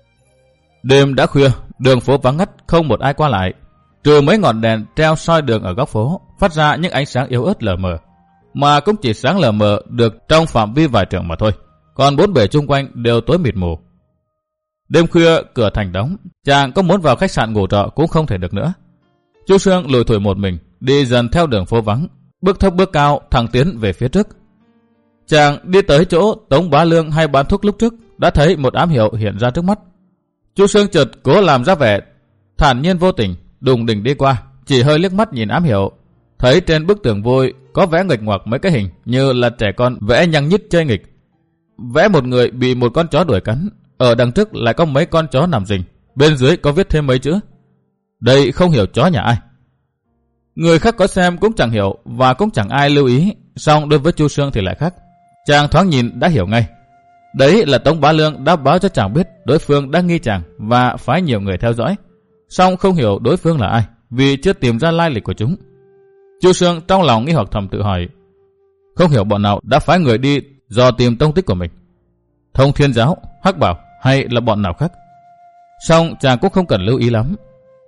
Đêm đã khuya, đường phố vắng ngắt, không một ai qua lại, trừ mấy ngọn đèn treo soi đường ở góc phố, phát ra những ánh sáng yếu ớt lờ mờ, mà cũng chỉ sáng lờ mờ được trong phạm vi vài trượng mà thôi. Còn bốn bề chung quanh đều tối mịt mù. Đêm khuya cửa thành đóng, chàng có muốn vào khách sạn ngủ trọ cũng không thể được nữa. Chu Sương lủi thủi một mình, đi dần theo đường phố vắng, bước thấp bước cao thẳng tiến về phía trước. Chàng đi tới chỗ Tống Bá Lương hay bán thuốc lúc trước, đã thấy một ám hiệu hiện ra trước mắt. Chu Sương chợt cố làm ra vẻ thản nhiên vô tình, đùng đỉnh đi qua, chỉ hơi liếc mắt nhìn ám hiệu, thấy trên bức tường vôi có vẽ nghịch ngoạc mấy cái hình như là trẻ con vẽ nhăng nhít chơi nghịch. Vẽ một người bị một con chó đuổi cắn, ở đằng trước lại có mấy con chó nằm rình, bên dưới có viết thêm mấy chữ. Đây không hiểu chó nhà ai. Người khác có xem cũng chẳng hiểu và cũng chẳng ai lưu ý, song đối với Chu Sương thì lại khác. Chàng thoáng nhìn đã hiểu ngay. Đấy là Tống Bá Lương đã báo cho chàng biết đối phương đang nghi chàng và phái nhiều người theo dõi, song không hiểu đối phương là ai vì chưa tìm ra lai lịch của chúng. Chu Sương trong lòng nghi hoặc thầm tự hỏi, không hiểu bọn nào đã phái người đi dò tìm tông tích của mình, Thông Thiên Giáo, Hắc Bảo hay là bọn nào khác. Song chàng cũng không cần lưu ý lắm.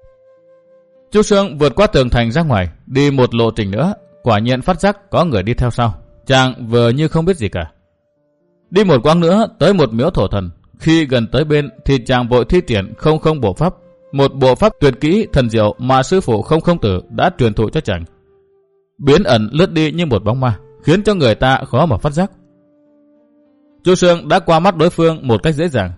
Chu Sương vượt qua tường thành ra ngoài, đi một lộ trình nữa, quả nhiên phát giác có người đi theo sau. Chàng vừa như không biết gì cả. Đi một quãng nữa tới một miếu thổ thần, khi gần tới bên thì chàng vội thi triển không không bộ pháp, một bộ pháp tuyệt kỹ thần diệu mà sư phụ Không Không Tử đã truyền thụ cho chàng. Biến ẩn lướt đi như một bóng ma, khiến cho người ta khó mà phát giác. Chu Sương đã qua mắt đối phương một cách dễ dàng.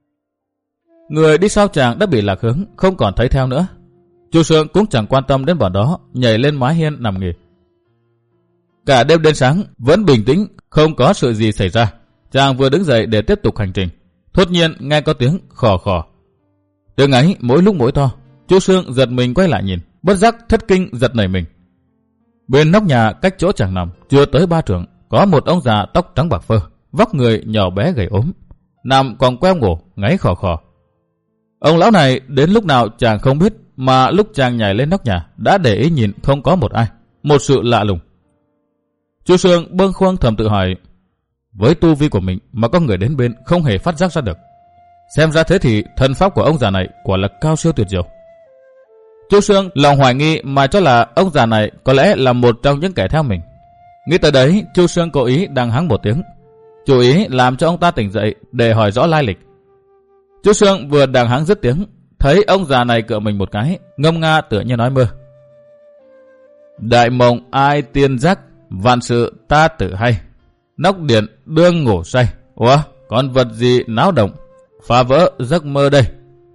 Người đi sau chàng đã bị lạc hướng, không còn thấy theo nữa. Chu Sương cũng chẳng quan tâm đến bọn đó, nhảy lên mái hiên nằm nghỉ. Cả đêm đến sáng vẫn bình tĩnh, không có sự gì xảy ra. Chàng vừa đứng dậy để tiếp tục hành trình, thốt nhiên nghe có tiếng khò khò. Tiếng ấy mỗi lúc mỗi to. Chu Sương giật mình quay lại nhìn, bất giác thất kinh giật nảy mình. Bên nóc nhà cách chỗ chàng nằm chưa tới ba trượng, có một ông già tóc trắng bạc phơ, vóc người nhỏ bé gầy ốm, nằm còn queo ngủ ngáy khò khò. Ông lão này đến lúc nào chàng không biết, mà lúc chàng nhảy lên nóc nhà đã để ý nhìn không có một ai, một sự lạ lùng. Chu Sương bâng khuâng thầm tự hỏi, với tu vi của mình mà có người đến bên không hề phát giác ra được. Xem ra thế thì thần pháp của ông già này quả là cao siêu tuyệt diệu. Chu Sương lòng hoài nghi mà cho là ông già này có lẽ là một trong những kẻ theo mình. Nghĩ tới đấy, Chu Sương cố ý đang hắng một tiếng. chủ ý làm cho ông ta tỉnh dậy để hỏi rõ lai lịch. Chú Sương vừa đàng hắng dứt tiếng, thấy ông già này cựa mình một cái, ngâm nga tựa như nói mơ. Đại mộng ai tiên giác, vạn sự ta tự hay. Nóc điện đương ngủ say. Ủa, con vật gì náo động, phá vỡ giấc mơ đây.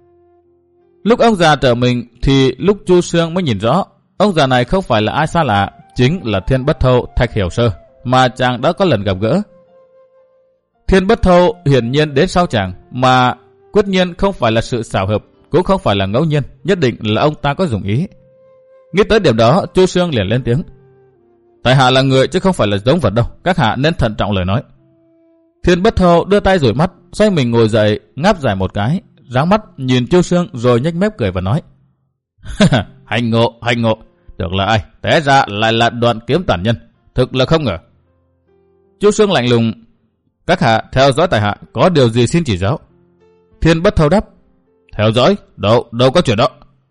Lúc ông già trở mình thì lúc Chu Sương mới nhìn rõ, ông già này không phải là ai xa lạ, chính là Thiên Bất Thâu Thạch Hiểu Sơ mà chàng đã có lần gặp gỡ. Thiên Bất Thâu hiển nhiên đến sau chàng, mà quyết nhiên không phải là sự xảo hợp, cũng không phải là ngẫu nhiên, nhất định là ông ta có dụng ý. Nghĩ tới điểm đó, Chu Sương liền lên tiếng. Tại hạ là người chứ không phải là giống vật đâu, các hạ nên thận trọng lời nói. Thiên Bất Thâu đưa tay rủi mắt, xoay mình ngồi dậy, ngáp dài một cái, ráng mắt nhìn Chu Sương rồi nhếch mép cười và nói. Hành ngộ, hành ngộ, được là ai, té ra lại là Đoạn Kiếm tàn nhân, thực là không ngờ. Chu Sương lạnh lùng. Các hạ theo dõi tại hạ, có điều gì xin chỉ giáo. Thiên Bất Thâu đáp. Theo dõi? Đâu, đâu có chuyện đó.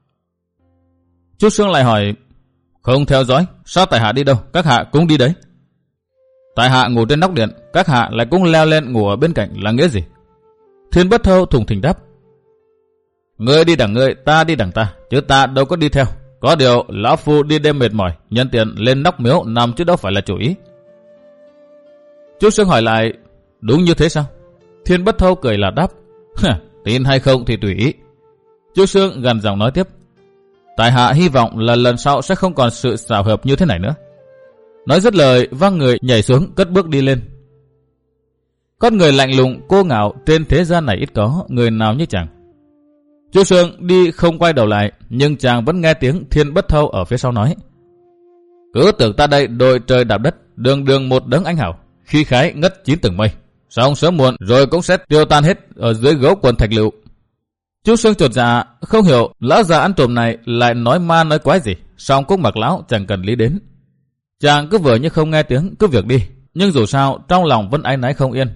Chu Sương lại hỏi. Không theo dõi, sao tại hạ đi đâu, các hạ cũng đi đấy. Tại hạ ngủ trên nóc điện, các hạ lại cũng leo lên ngủ ở bên cạnh là nghĩa gì? Thiên Bất Thâu thùng thình đáp. Ngươi đi đằng ngươi, ta đi đằng ta, chứ ta đâu có đi theo. Có điều lão phu đi đêm mệt mỏi, nhân tiện lên nóc miếu nằm chứ đâu phải là chủ ý. Chu Sương hỏi lại. Đúng như thế sao? Thiên Bất Thâu cười là đáp. Tin hay không thì tùy ý. Chu Sương gằn giọng nói tiếp. Tại hạ hy vọng là lần sau sẽ không còn sự xảo hợp như thế này nữa. Nói dứt lời, văng người nhảy xuống, cất bước đi lên. Con người lạnh lùng cô ngạo trên thế gian này ít có người nào như chàng. Chu Sương đi không quay đầu lại, nhưng chàng vẫn nghe tiếng Thiên Bất Thâu ở phía sau nói. Cứ tưởng ta đây đội trời đạp đất, đường đường một đấng anh hảo, khí khái ngất chín tầng mây, xong sớm muộn rồi cũng sẽ tiêu tan hết ở dưới gấu quần thạch lựu. Chu Sương chột dạ, không hiểu lão già ăn trộm này lại nói ma nói quái gì, song cũng mặc lão chẳng cần lý đến. Chàng cứ vừa như không nghe tiếng, cứ việc đi, nhưng dù sao trong lòng vẫn áy náy không yên.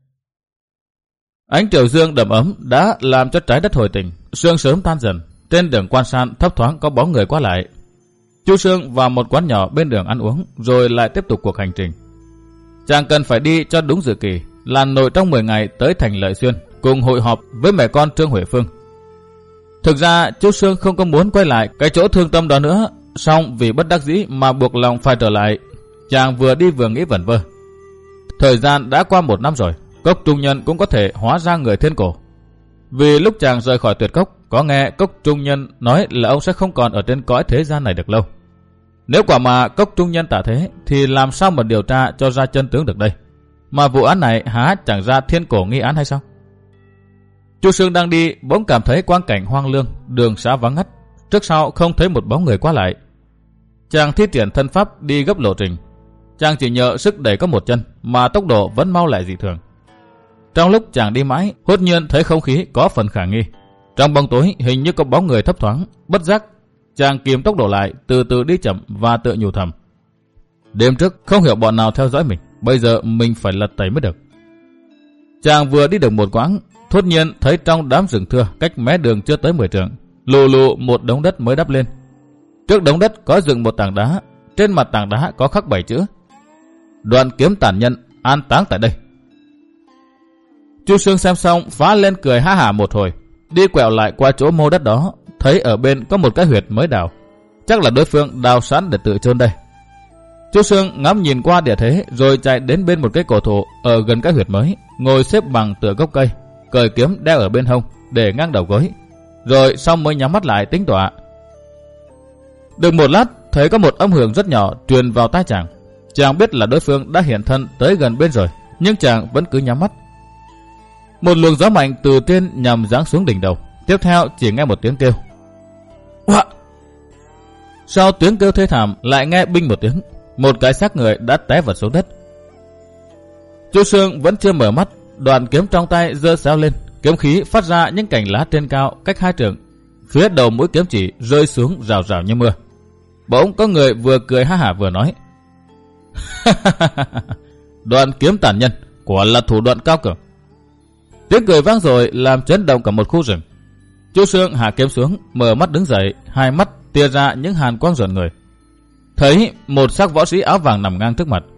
Ánh triều dương đầm ấm đã làm cho trái đất hồi tỉnh, sương sớm tan dần, trên đường Quan San thấp thoáng có bóng người qua lại. Chu Sương vào một quán nhỏ bên đường ăn uống, rồi lại tiếp tục cuộc hành trình. Chàng cần phải đi cho đúng dự kỳ, là nội trong mười ngày tới thành Lợi Xuyên, cùng hội họp với mẹ con Trương Huệ Phương. Thực ra Chu Sương không có muốn quay lại cái chỗ thương tâm đó nữa, song vì bất đắc dĩ mà buộc lòng phải trở lại. Chàng vừa đi vừa nghĩ vẩn vơ. Thời gian đã qua một năm rồi, Cốc Trung Nhân cũng có thể hóa ra người thiên cổ. Vì lúc chàng rời khỏi Tuyệt Cốc, có nghe Cốc Trung Nhân nói là ông sẽ không còn ở trên cõi thế gian này được lâu. Nếu quả mà Cốc Trung Nhân tả thế, thì làm sao mà điều tra cho ra chân tướng được đây? Mà vụ án này há chẳng ra thiên cổ nghi án hay sao? Chu Sương đang đi, bỗng cảm thấy quang cảnh hoang lương, đường xá vắng ngắt, trước sau không thấy một bóng người qua lại. Chàng thi triển thân pháp đi gấp lộ trình. Chàng chỉ nhờ sức đẩy có một chân, mà tốc độ vẫn mau lại dị thường. Trong lúc chàng đi mãi, hốt nhiên thấy không khí có phần khả nghi. Trong bóng tối hình như có bóng người thấp thoáng, bất giác chàng kìm tốc độ lại, từ từ đi chậm và tự nhủ thầm. Đêm trước không hiểu bọn nào theo dõi mình, bây giờ mình phải lật tẩy mới được. Chàng vừa đi được một quãng, thốt nhiên thấy trong đám rừng thưa cách mé đường chưa tới mười trượng, lù lù một đống đất mới đắp lên. Trước đống đất có dựng một tảng đá, trên mặt tảng đá có khắc bảy chữ: Đoạn Kiếm tàn nhân an táng tại đây. Chu Sương xem xong phá lên cười ha hả một hồi, đi quẹo lại qua chỗ mô đất đó, thấy ở bên có một cái huyệt mới đào, chắc là đối phương đào sẵn để tự chôn đây. Chu Sương ngắm nhìn qua địa thế, rồi chạy đến bên một cái cổ thụ ở gần cái huyệt mới, ngồi xếp bằng tựa gốc cây, cởi kiếm đeo ở bên hông để ngang đầu gối, rồi xong mới nhắm mắt lại tính tọa. Được một lát, thấy có một âm hưởng rất nhỏ truyền vào tai chàng. Chàng biết là đối phương đã hiện thân tới gần bên rồi, nhưng chàng vẫn cứ nhắm mắt. Một luồng gió mạnh từ trên nhằm giáng xuống đỉnh đầu, tiếp theo chỉ nghe một tiếng kêu. Wow! Sau tiếng kêu thê thảm lại nghe binh một tiếng, một cái xác người đã té vật xuống đất. Chu Sương vẫn chưa mở mắt, đoạn kiếm trong tay giơ xéo lên, kiếm khí phát ra những cành lá trên cao cách hai trượng, phía đầu mũi kiếm chỉ rơi xuống rào rào như mưa. Bỗng có người vừa cười ha hả vừa nói: Đoạn Kiếm tàn nhân, quả là thủ đoạn cao cường. Tiếng cười vang rồi làm chấn động cả một khu rừng. Chu Sương hạ kiếm xuống, mở mắt đứng dậy, hai mắt tia ra những hàn quang rợn người. Thấy một xác võ sĩ áo vàng nằm ngang trước mặt.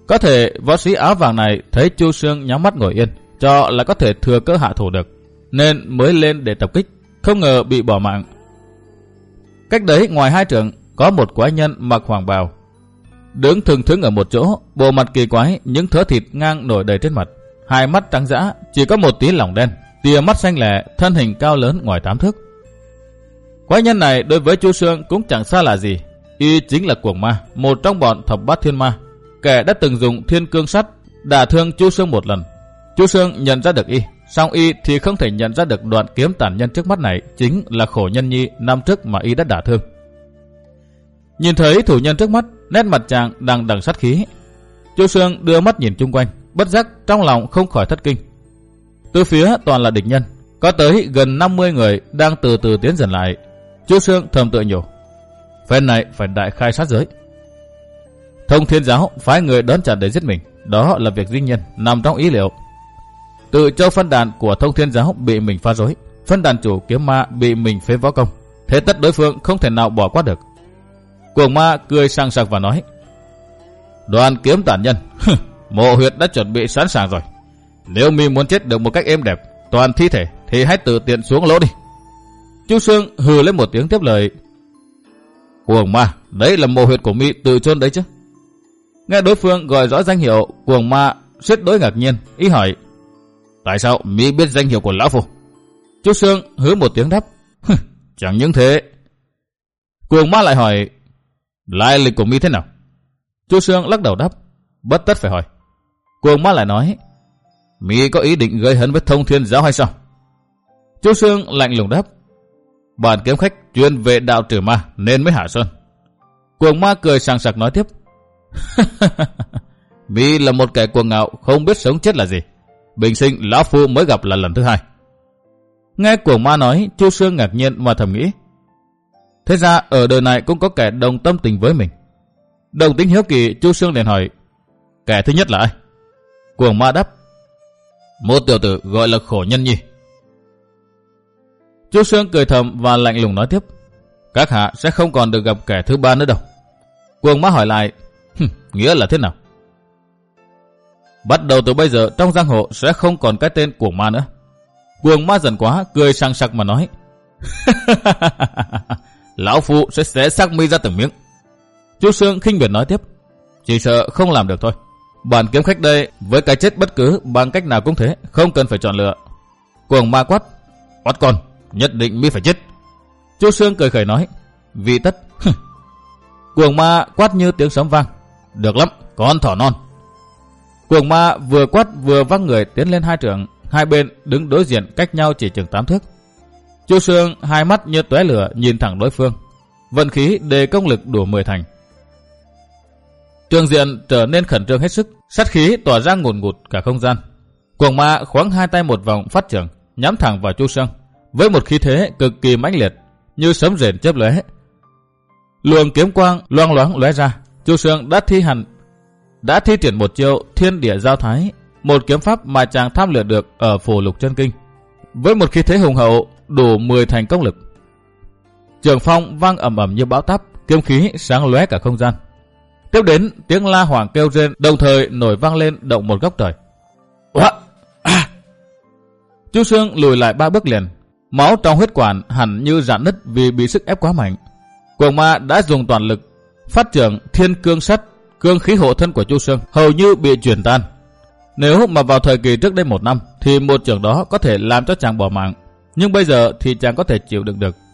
Có thể võ sĩ áo vàng này thấy Chu Xương nhắm mắt ngồi yên, cho là có thể thừa cơ hạ thủ được, nên mới lên để tập kích, không ngờ bị bỏ mạng. Cách đấy ngoài hai trượng có một quái nhân mặc hoàng bào, đứng thừng thững ở một chỗ, bộ mặt kỳ quái, những thớ thịt ngang nổi đầy trên mặt, hai mắt trắng dã, chỉ có một tí lỏng đen, tia mắt xanh lẻ, thân hình cao lớn ngoài tám thước. Quái nhân này đối với Chu Xương cũng chẳng xa là gì, y chính là Cuồng Ma, một trong bọn thập bát thiên ma, kẻ đã từng dùng thiên cương sắt đả thương Chu Xương một lần. Chu Xương nhận ra được y, song y thì không thể nhận ra được đoạn kiếm tàn nhân trước mắt này chính là Khổ Nhân Nhi năm trước mà y đã đả thương. Nhìn thấy thủ nhân trước mắt, nét mặt chàng đằng đằng sát khí. Chu Xương đưa mắt nhìn chung quanh, bất giác trong lòng không khỏi thất kinh. Từ phía toàn là địch nhân, có tới gần năm mươi người đang từ từ tiến dần lại. Chu Xương thầm tự nhủ, phen này phải đại khai sát giới. Thông Thiên Giáo phái người đón chặn để giết mình, đó là việc dĩ nhiên nằm trong ý liệu. Tự châu phân đàn của Thông Thiên Giáo bị mình phá rối, phân đàn chủ Kiếm Ma bị mình phế võ công, thế tất đối phương không thể nào bỏ qua được. Cuồng Ma cười sằng sặc và nói, Đoàn Kiếm tàn nhân, mộ huyệt đã chuẩn bị sẵn sàng rồi. Nếu mi muốn chết được một cách êm đẹp, toàn thi thể, thì hãy tự tiện xuống lỗ đi. Chu Xương hừ lên một tiếng tiếp lời, Cuồng Ma, đấy là mộ huyệt của mi tự chôn đấy chứ? Nghe đối phương gọi rõ danh hiệu, Cuồng Ma suýt đối ngạc nhiên, ý hỏi, tại sao mi biết danh hiệu của lão phu? Chu Xương hứ một tiếng đáp, chẳng những thế. Cuồng Ma lại hỏi, lai lịch của mi thế nào? Chu Xương lắc đầu đáp, bất tất phải hỏi. Cuồng Ma lại nói, mi có ý định gây hấn với Thông Thiên Giáo hay sao? Chu Xương lạnh lùng đáp, bản kiếm khách chuyên về đạo trừ ma nên mới hạ sơn. Cuồng Ma cười sảng sặc nói tiếp, mi là một kẻ cuồng ngạo, không biết sống chết là gì. Bình sinh lão phu mới gặp là lần thứ hai. Nghe Cuồng Ma nói, Chu Xương ngạc nhiên mà thầm nghĩ, thế ra ở đời này cũng có kẻ đồng tâm tình với mình. Đồng tính hiếu kỳ, Chu Xương liền hỏi, kẻ thứ nhất là ai? Cuồng Ma đáp, một tiểu tử gọi là Khổ Nhân Nhi. Chu Xương cười thầm và lạnh lùng nói tiếp, các hạ sẽ không còn được gặp kẻ thứ ba nữa đâu. Cuồng Ma hỏi lại, nghĩa là thế nào? Bắt đầu từ bây giờ trong giang hồ sẽ không còn cái tên Cuồng Ma nữa. Cuồng Ma giận quá, cười sằng sặc mà nói, lão phu sẽ xé xác mi ra từng miếng. Chu Xương khinh biệt nói tiếp, chỉ sợ không làm được thôi. Bản kiếm khách đây với cái chết bất cứ bằng cách nào cũng thế, không cần phải chọn lựa. Cuồng Ma quát, quát con, nhất định mi phải chết. Chu Xương cười khẩy nói, vì tất. Cuồng Ma quát như tiếng sấm vang, được lắm, con thỏ non. Cuồng Ma vừa quát vừa văng người tiến lên hai trượng, hai bên đứng đối diện cách nhau chỉ chừng tám thước. Chu Xương hai mắt như tóe lửa nhìn thẳng đối phương, vận khí đề công lực đủ mười thành. Trường diện trở nên khẩn trương hết sức, sát khí tỏa ra ngùn ngụt cả không gian. Cuồng Ma khoáng hai tay một vòng phát trưởng, nhắm thẳng vào Chu Xương với một khí thế cực kỳ mãnh liệt, như sấm rền chớp lóe. Luồng kiếm quang loang loáng lóe ra, Chu Xương đã thi hành đã thi triển một chiêu Thiên Địa Giao Thái, một kiếm pháp mà chàng tham luyện được ở Phù Lục Chân Kinh, với một khí thế hùng hậu đủ mười thành công lực. Trường phong vang ầm ầm như bão táp, kiếm khí sáng lóe cả không gian. Tiếp đến tiếng la hoàng kêu rên đồng thời nổi vang lên động một góc trời. Oa! À! Chu Xương lùi lại ba bước liền, máu trong huyết quản hẳn như rạn nứt vì bị sức ép quá mạnh. Cuồng Ma đã dùng toàn lực phát trưởng Thiên Cương Sắt, cương khí hộ thân của Chu Xương hầu như bị chuyển tan. Nếu mà vào thời kỳ trước đây một năm thì một trưởng đó có thể làm cho chàng bỏ mạng, nhưng bây giờ thì chàng có thể chịu đựng được.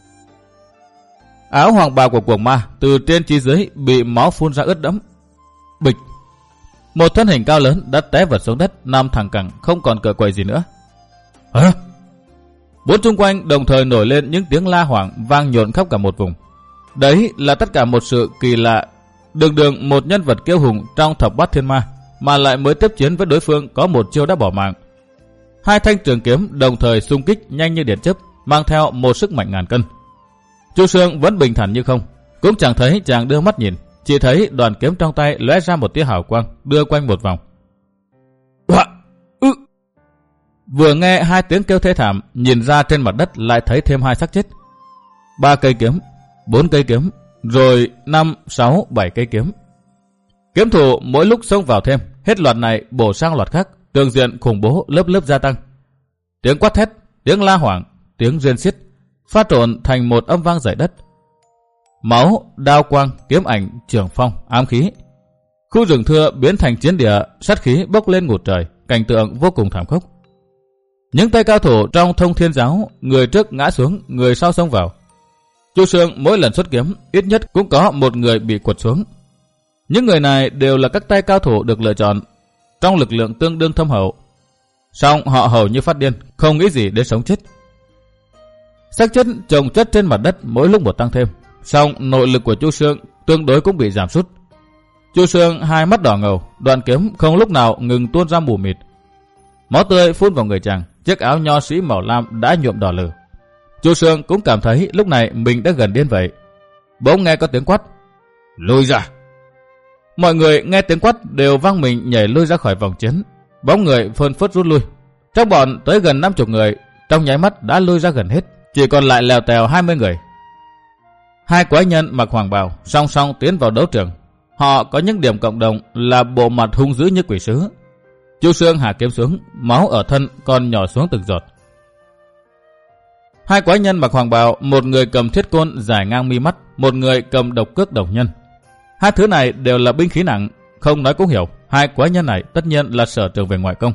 Áo hoàng bào của Cuồng Ma từ trên chí dưới bị máu phun ra ướt đẫm. Bịch! Một thân hình cao lớn đã té vật xuống đất, nằm thẳng cẳng không còn cựa quậy gì nữa. Hả? Bốn chung quanh đồng thời nổi lên những tiếng la hoảng vang nhộn khắp cả một vùng. Đấy là tất cả một sự kỳ lạ. Đường đường một nhân vật kiêu hùng trong thập bát thiên ma mà lại mới tiếp chiến với đối phương có một chiêu đã bỏ mạng. Hai thanh trường kiếm đồng thời xung kích nhanh như điện chớp, mang theo một sức mạnh ngàn cân. Chu Xương vẫn bình thản như không, cũng chẳng thấy chàng đưa mắt nhìn, chỉ thấy đoàn kiếm trong tay lóe ra một tia hào quang, đưa quanh một vòng. Uạ! Ư! Vừa nghe hai tiếng kêu thê thảm, nhìn ra trên mặt đất lại thấy thêm hai xác chết. Ba cây kiếm, bốn cây kiếm, rồi năm, sáu, bảy cây kiếm. Kiếm thủ mỗi lúc xông vào thêm, hết loạt này bổ sang loạt khác, tường diện khủng bố lớp lớp gia tăng. Tiếng quát thét, tiếng la hoảng, tiếng rên xiết pha trộn thành một âm vang dậy đất. Máu, đao quang, kiếm ảnh, trường phong, ám khí. Khu rừng thưa biến thành chiến địa, sát khí bốc lên ngút trời, cảnh tượng vô cùng thảm khốc. Những tay cao thủ trong Thông Thiên giáo, người trước ngã xuống, người sau xông vào. Chu Sương mỗi lần xuất kiếm, ít nhất cũng có một người bị quật xuống. Những người này đều là các tay cao thủ được lựa chọn, trong lực lượng tương đương thâm hậu. Song họ hầu như phát điên, không nghĩ gì đến sống chết. Xác chết chồng chất trên mặt đất mỗi lúc một tăng thêm, song nội lực của Chu Sương tương đối cũng bị giảm sút. Chu Sương hai mắt đỏ ngầu, đoạn kiếm không lúc nào ngừng tuôn ra mù mịt. Máu tươi phun vào người chàng, chiếc áo nho sĩ màu lam đã nhuộm đỏ lử. Chu Sương cũng cảm thấy lúc này mình đã gần điên vậy. Bỗng nghe có tiếng quát: "Lùi ra!" Mọi người nghe tiếng quát đều văng mình nhảy lui ra khỏi vòng chiến. Bóng người phơn phớt rút lui. Trong bọn tới gần năm mươi người, trong nháy mắt đã lui ra gần hết, chỉ còn lại lèo tèo hai mươi người. Hai quái nhân mặc hoàng bào song song tiến vào đấu trường. Họ có những điểm cộng đồng là bộ mặt hung dữ như quỷ sứ. Chu Sương hạ kiếm xuống, máu ở thân còn nhỏ xuống từng giọt. Hai quái nhân mặc hoàng bào, một người cầm thiết côn dài ngang mi mắt, một người cầm độc cước đồng nhân. Hai thứ này đều là binh khí nặng, không nói cũng hiểu, hai quái nhân này tất nhiên là sở trường về ngoại công.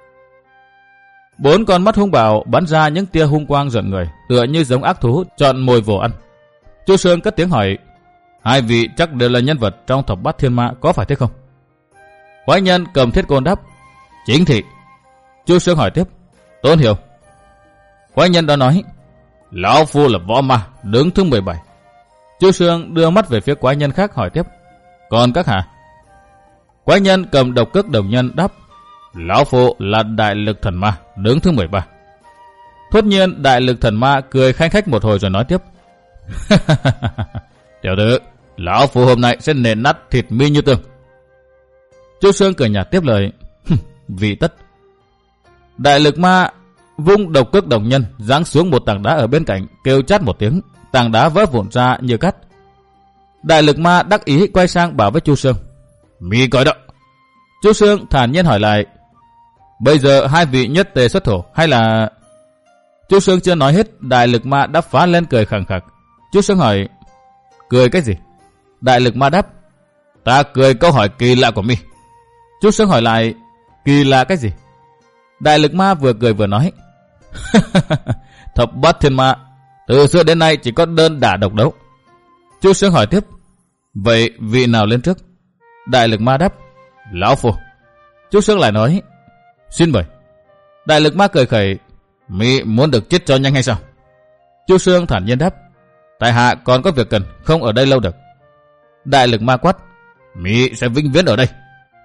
Bốn con mắt hung bạo bắn ra những tia hung quang rợn người, tựa như giống ác thú chọn mồi vồ ăn. Chu Sương cất tiếng hỏi: "Hai vị chắc đều là nhân vật trong thập bát thiên ma, có phải thế không?" Quái nhân cầm thiết côn đáp: "Chính thị." Chu Sương hỏi tiếp: "Tôn hiểu?" Quái nhân đó nói: "Lão phu là võ ma, đứng thứ mười bảy. Chu Sương đưa mắt về phía quái nhân khác hỏi tiếp: "Còn các hạ?" Quái nhân cầm độc cước đồng nhân đáp: "Lão phu là đại lực thần ma, đứng thứ mười ba. Thốt nhiên đại lực thần ma cười khanh khách một hồi rồi nói tiếp: "Tiểu tử, lão phu hôm nay sẽ nện nát thịt mi như tương." Chu Sương cười nhạt tiếp lời: "Vị tất." Đại lực ma vung độc cước đồng nhân giáng xuống một tảng đá ở bên cạnh, kêu chát một tiếng, tảng đá vỡ vụn ra như cát. Đại lực ma đắc ý quay sang bảo với Chu Sương: "Mi coi đó." Chu Sương thản nhiên hỏi lại: "Bây giờ hai vị nhất tề xuất thủ hay là..." Chu Sương chưa nói hết, đại lực ma đã phá lên cười khẳng khặc. Chu Sương hỏi: "Cười cái gì?" Đại lực ma đáp: "Ta cười câu hỏi kỳ lạ của mi." Chu Sương hỏi lại: "Kỳ lạ cái gì?" Đại lực ma vừa cười vừa nói: "Thập bát thiên ma, từ xưa đến nay chỉ có đơn đả độc đấu." Chu Sương hỏi tiếp: "Vậy vị nào lên trước?" Đại lực ma đáp: "Lão phu." Chu Sương lại nói: "Xin mời." Đại lực ma cười khẩy: "Mi muốn được chết cho nhanh hay sao?" Chu Sương thản nhiên đáp: "Tại hạ còn có việc cần, không ở đây lâu được." Đại lực ma quát: "Mi sẽ vĩnh viễn ở đây."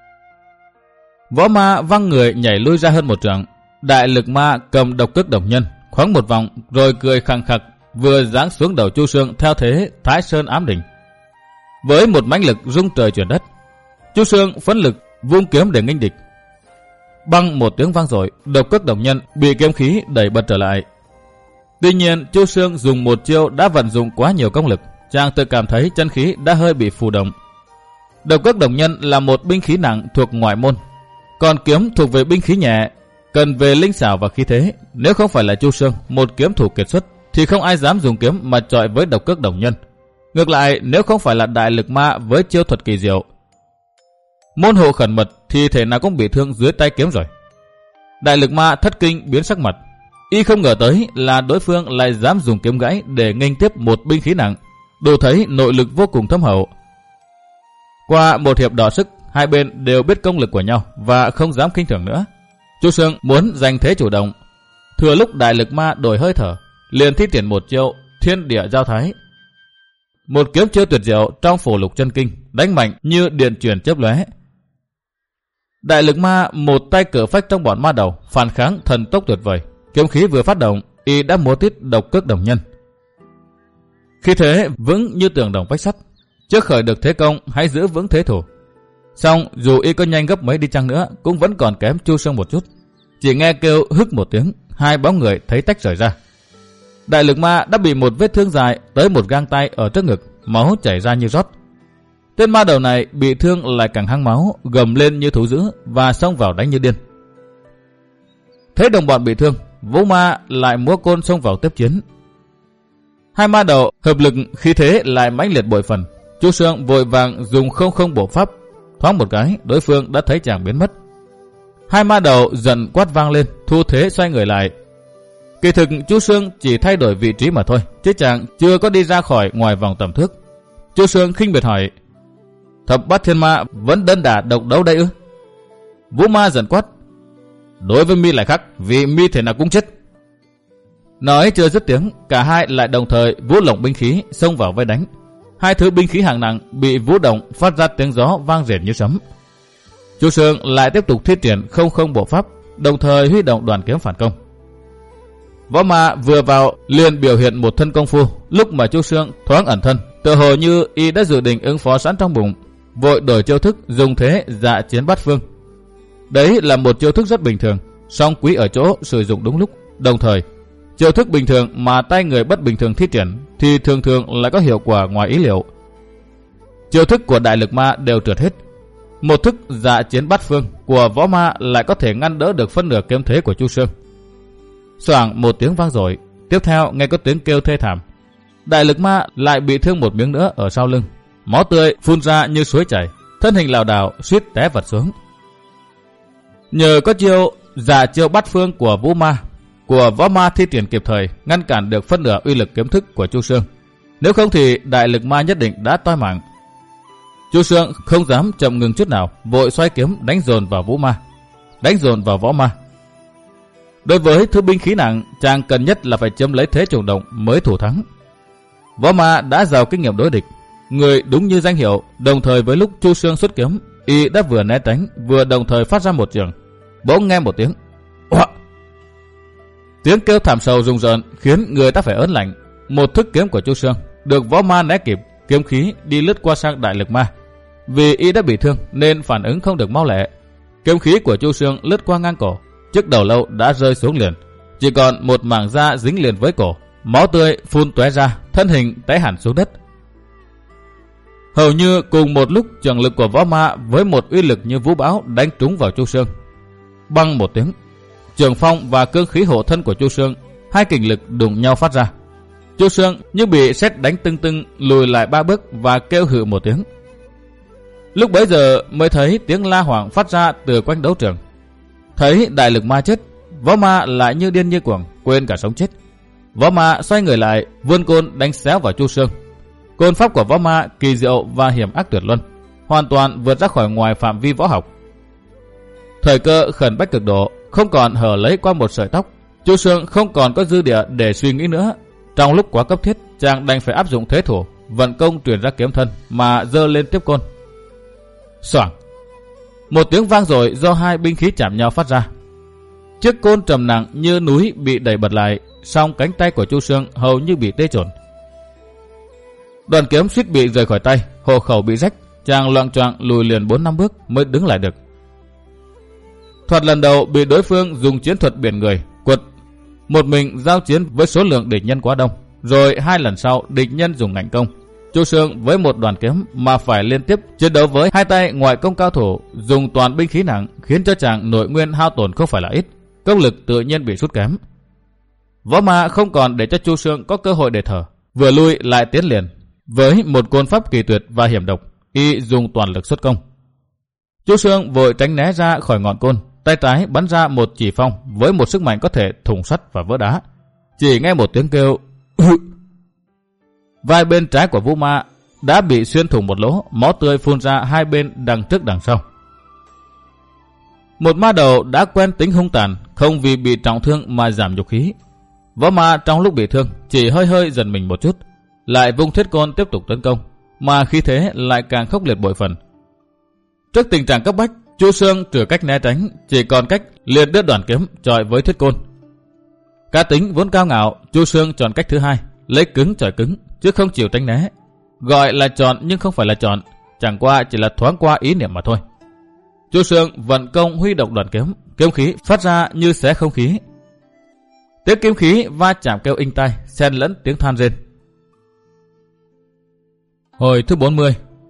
Võ ma văng người nhảy lui ra hơn một trượng. Đại lực ma cầm độc cước đồng nhân khoáng một vòng rồi cười khăng khặc vừa giáng xuống đầu Chu Sương theo thế Thái Sơn ám đỉnh. Với một mãnh lực rung trời chuyển đất, Chu Sương phấn lực vung kiếm để nghênh địch. Băng một tiếng vang rồi, độc cước đồng nhân bị kiếm khí đẩy bật trở lại. Tuy nhiên Chu Sương dùng một chiêu đã vận dụng quá nhiều công lực, chàng tự cảm thấy chân khí đã hơi bị phù động. Độc cước đồng nhân là một binh khí nặng thuộc ngoại môn, còn kiếm thuộc về binh khí nhẹ, cần về linh xảo và khí thế. Nếu không phải là Chu Sương, một kiếm thủ kiệt xuất, thì không ai dám dùng kiếm mà chọi với độc cước đồng nhân. Ngược lại, nếu không phải là đại lực ma với chiêu thuật kỳ diệu, môn hộ khẩn mật, thì thể nào cũng bị thương dưới tay kiếm rồi. Đại lực ma thất kinh biến sắc mặt, y không ngờ tới là đối phương lại dám dùng kiếm gãy để nghênh tiếp một binh khí nặng, đủ thấy nội lực vô cùng thâm hậu. Qua một hiệp đọ sức, hai bên đều biết công lực của nhau và không dám khinh thường nữa. Chu Sương muốn giành thế chủ động, thừa lúc đại lực ma đổi hơi thở, liền thi triển một chiêu thiên địa giao thái, một kiếm chiêu tuyệt diệu trong phổ lục chân kinh, đánh mạnh như điện chuyển chớp lóe. Đại lực ma một tay cử phách trong bọn ma đầu, phản kháng thần tốc tuyệt vời. Kiếm khí vừa phát động, y đã múa tít độc cước đồng nhân. Khi thế vững như tường đồng vách sắt, trước khởi được thế công hãy giữ vững thế thủ. Song dù y có nhanh gấp mấy đi chăng nữa cũng vẫn còn kém Chu Sương một chút. Chỉ nghe kêu hức một tiếng, hai bóng người thấy tách rời ra. Đại lực ma đã bị một vết thương dài tới một gang tay ở trước ngực, máu chảy ra như rót. Tên ma đầu này bị thương lại càng hăng máu, gầm lên như thú dữ và xông vào đánh như điên. Thấy đồng bọn bị thương, Vũ Ma lại múa côn xông vào tiếp chiến. Hai ma đầu hợp lực, khí thế lại mãnh liệt bội phần. Chu Sương vội vàng dùng không không bộ pháp, thoáng một cái đối phương đã thấy chàng biến mất. Hai ma đầu giận quát vang lên, thu thế xoay người lại. Kỳ thực Chu Sương chỉ thay đổi vị trí mà thôi, chứ chàng chưa có đi ra khỏi ngoài vòng tầm thước. Chu Sương khinh biệt hỏi: Thập Bát Thiên Ma vẫn đơn đả độc đấu đây ư? Vũ Ma giận quát: Đối với mi lại khác, vì mi thể nào cũng chết. Nói chưa dứt tiếng, cả hai lại đồng thời vũ lộng binh khí xông vào vây đánh. Hai thứ binh khí hạng nặng bị vũ động phát ra tiếng gió vang rền như sấm. Chu Sương lại tiếp tục thi triển không không bộ pháp, đồng thời huy động đoàn kiếm phản công. Võ Ma vừa vào liền biểu hiện một thân công phu, lúc mà Chu Sương thoáng ẩn thân, tựa hồ như y đã dự định ứng phó sẵn trong bụng, vội đổi chiêu thức dùng thế dạ chiến bát phương. Đấy là một chiêu thức rất bình thường, song quý ở chỗ sử dụng đúng lúc. Đồng thời, chiêu thức bình thường mà tay người bất bình thường thi triển thì thường thường lại có hiệu quả ngoài ý liệu. Chiêu thức của đại lực ma đều trượt hết. Một thức dạ chiến bát phương của Võ Ma lại có thể ngăn đỡ được phân nửa kiếm thế của Chu Sương. Xoảng một tiếng vang dội, tiếp theo nghe có tiếng kêu thê thảm. Đại lực ma lại bị thương một miếng nữa ở sau lưng, máu tươi phun ra như suối chảy, thân hình lảo đảo suýt té vật xuống. Nhờ có chiêu dạ chiêu bát phương của Vũ Ma, của Võ Ma thi triển kịp thời, ngăn cản được phân nửa uy lực kiếm thức của Chu Sương. Nếu không thì đại lực ma nhất định đã toi mạng. Chu Sương không dám chậm ngừng chút nào, vội xoay kiếm đánh dồn vào Vũ Ma, đánh dồn vào Võ Ma. Đối với thứ binh khí nặng, chàng cần nhất là phải chiếm lấy thế chủ động mới thủ thắng. Võ Ma đã giàu kinh nghiệm đối địch, người đúng như danh hiệu, đồng thời với lúc Chu Sương xuất kiếm, y đã vừa né tránh, vừa đồng thời phát ra một trường. Bỗng nghe một tiếng Oa! Tiếng kêu thảm sầu rùng rợn khiến người ta phải ớn lạnh. Một thức kiếm của Chu Sương được Võ Ma né kịp, kiếm khí đi lướt qua sang đại lực ma. Vì y đã bị thương nên phản ứng không được mau lẹ. Kiếm khí của Chu Sương lướt qua ngang cổ, chiếc đầu lâu đã rơi xuống liền, chỉ còn một mảng da dính liền với cổ, máu tươi phun tóe ra, thân hình té hẳn xuống đất. Hầu như cùng một lúc, trường lực của Võ Ma với một uy lực như vũ bão đánh trúng vào Chu Sương. Băng một tiếng, trường phong và cương khí hộ thân của Chu Sương, hai kình lực đụng nhau phát ra. Chu Sương như bị sét đánh tưng tưng lùi lại ba bước và kêu hự một tiếng. Lúc bấy giờ mới thấy tiếng la hoảng phát ra từ quanh đấu trường. Thấy đại lực ma chết, Võ Ma lại như điên như cuồng, quên cả sống chết. Võ Ma xoay người lại, vươn côn đánh xéo vào Chu Sương. Côn pháp của Võ Ma kỳ diệu và hiểm ác tuyệt luân, hoàn toàn vượt ra khỏi ngoài phạm vi võ học. Thời cơ khẩn bách cực độ, không còn hở lấy qua một sợi tóc. Chu Sương không còn có dư địa để suy nghĩ nữa. Trong lúc quá cấp thiết, chàng đành phải áp dụng thế thủ, vận công truyền ra kiếm thân mà giơ lên tiếp côn. Xoảng! Một tiếng vang rồi do hai binh khí chạm nhau phát ra. Chiếc côn trầm nặng như núi bị đẩy bật lại, song cánh tay của Chu Sương hầu như bị tê chồn. Đoàn kiếm suýt bị rời khỏi tay, hộ khẩu bị rách, chàng loạng choạng lùi liền bốn năm bước mới đứng lại được. Thoạt lần đầu bị đối phương dùng chiến thuật biển người, quật, một mình giao chiến với số lượng địch nhân quá đông, rồi hai lần sau địch nhân dùng ngạnh công. Chu Sương với một đoàn kiếm mà phải liên tiếp chiến đấu với hai tay ngoại công cao thủ, dùng toàn binh khí nặng, khiến cho chàng nội nguyên hao tổn không phải là ít, công lực tự nhiên bị sút kém. Võ Ma không còn để cho Chu Sương có cơ hội để thở, vừa lui lại tiến liền. Với một côn pháp kỳ tuyệt và hiểm độc, y dùng toàn lực xuất công. Chu Sương vội tránh né ra khỏi ngọn côn, tay trái bắn ra một chỉ phong với một sức mạnh có thể thủng sắt và vỡ đá. Chỉ nghe một tiếng kêu vai bên trái của Vũ Ma đã bị xuyên thủng một lỗ, máu tươi phun ra hai bên đằng trước đằng sau. Một ma đầu đã quen tính hung tàn, không vì bị trọng thương mà giảm nhục khí. Võ Ma trong lúc bị thương chỉ hơi hơi giật mình một chút, lại vung thiết côn tiếp tục tấn công, mà khí thế lại càng khốc liệt bội phần. Trước tình trạng cấp bách, Chu Sương trừ cách né tránh, chỉ còn cách liền đứt đoàn kiếm chọi với thiết côn. Cá tính vốn cao ngạo, Chu Sương chọn cách thứ hai, lấy cứng chọi cứng, chứ không chịu tránh né. Gọi là chọn nhưng không phải là chọn, chẳng qua chỉ là thoáng qua ý niệm mà thôi. Chu Sương vận công huy động đoàn kiếm, kiếm khí phát ra như xé không khí. Tiếng kiếm khí va chạm kêu inh tai, xen lẫn tiếng than rên. Hồi thứ bốn mươi,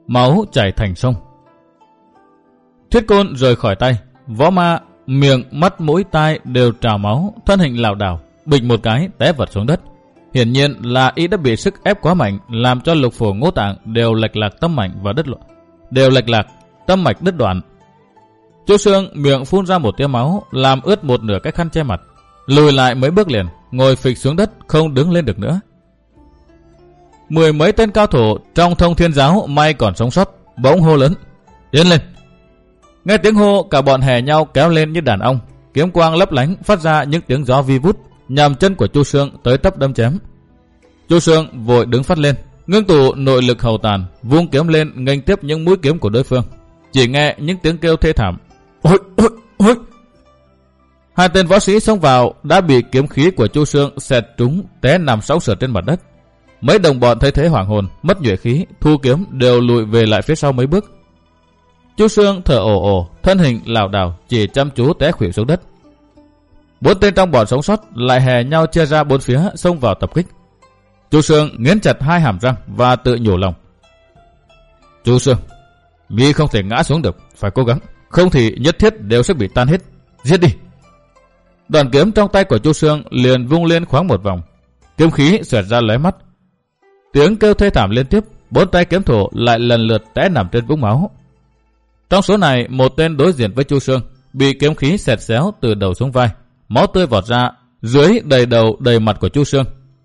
máu chảy thành sông. Thiết côn rời khỏi tay, võ ma miệng, mắt, mũi, tai đều trào máu, thân hình lảo đảo, bịch một cái té vật xuống đất. Hiển nhiên là y đã bị sức ép quá mạnh, làm cho lục phủ ngũ tạng đều lệch lạc tâm mạch và đứt đoạn, đều lệch lạc tâm mạch đứt đoạn. Chu Xương miệng phun ra một tia máu, làm ướt một nửa cái khăn che mặt, lùi lại mấy bước liền, ngồi phịch xuống đất, không đứng lên được nữa. Mười mấy tên cao thủ trong Thông Thiên giáo may còn sống sót, bỗng hô lớn: "Tiến lên!" Nghe tiếng hô, cả bọn hè nhau kéo lên như đàn ong, kiếm quang lấp lánh phát ra những tiếng gió vi vút, nhằm chân của Chu Xương tới tấp đâm chém. Chu Xương vội đứng phát lên, ngưng tụ nội lực hầu tàn, vung kiếm lên nghênh tiếp những mũi kiếm của đối phương. Chỉ nghe những tiếng kêu thê thảm: "Ôi, ôi, ôi!" Hai tên võ sĩ xông vào đã bị kiếm khí của Chu Xương xẹt trúng, té nằm sóng sượt trên mặt đất. Mấy đồng bọn thấy thế hoảng hồn, mất nhuệ khí, thu kiếm đều lùi về lại phía sau mấy bước. Chu Xương thở ồ ồ, thân hình lảo đảo, chỉ chăm chú té khuỵu xuống đất. Bốn tên trong bọn sống sót lại hè nhau chia ra bốn phía xông vào tập kích. Chu Xương nghiến chặt hai hàm răng và tự nhủ lòng: "Chu Xương, mi không thể ngã xuống được, phải cố gắng, không thì nhất thiết đều sẽ bị tan hết. Giết đi!" Đoàn kiếm trong tay của Chu Xương liền vung lên khoáng một vòng, kiếm khí xẹt ra lóe mắt. Tiếng kêu thê thảm liên tiếp, bốn tay kiếm thủ lại lần lượt té nằm trên vũng máu. Trong số này, một tên đối diện với Chu Xương bị kiếm khí xẹt xéo từ đầu xuống vai, máu tươi vọt ra, dưới đầy đầu đầy mặt của Chu Xương.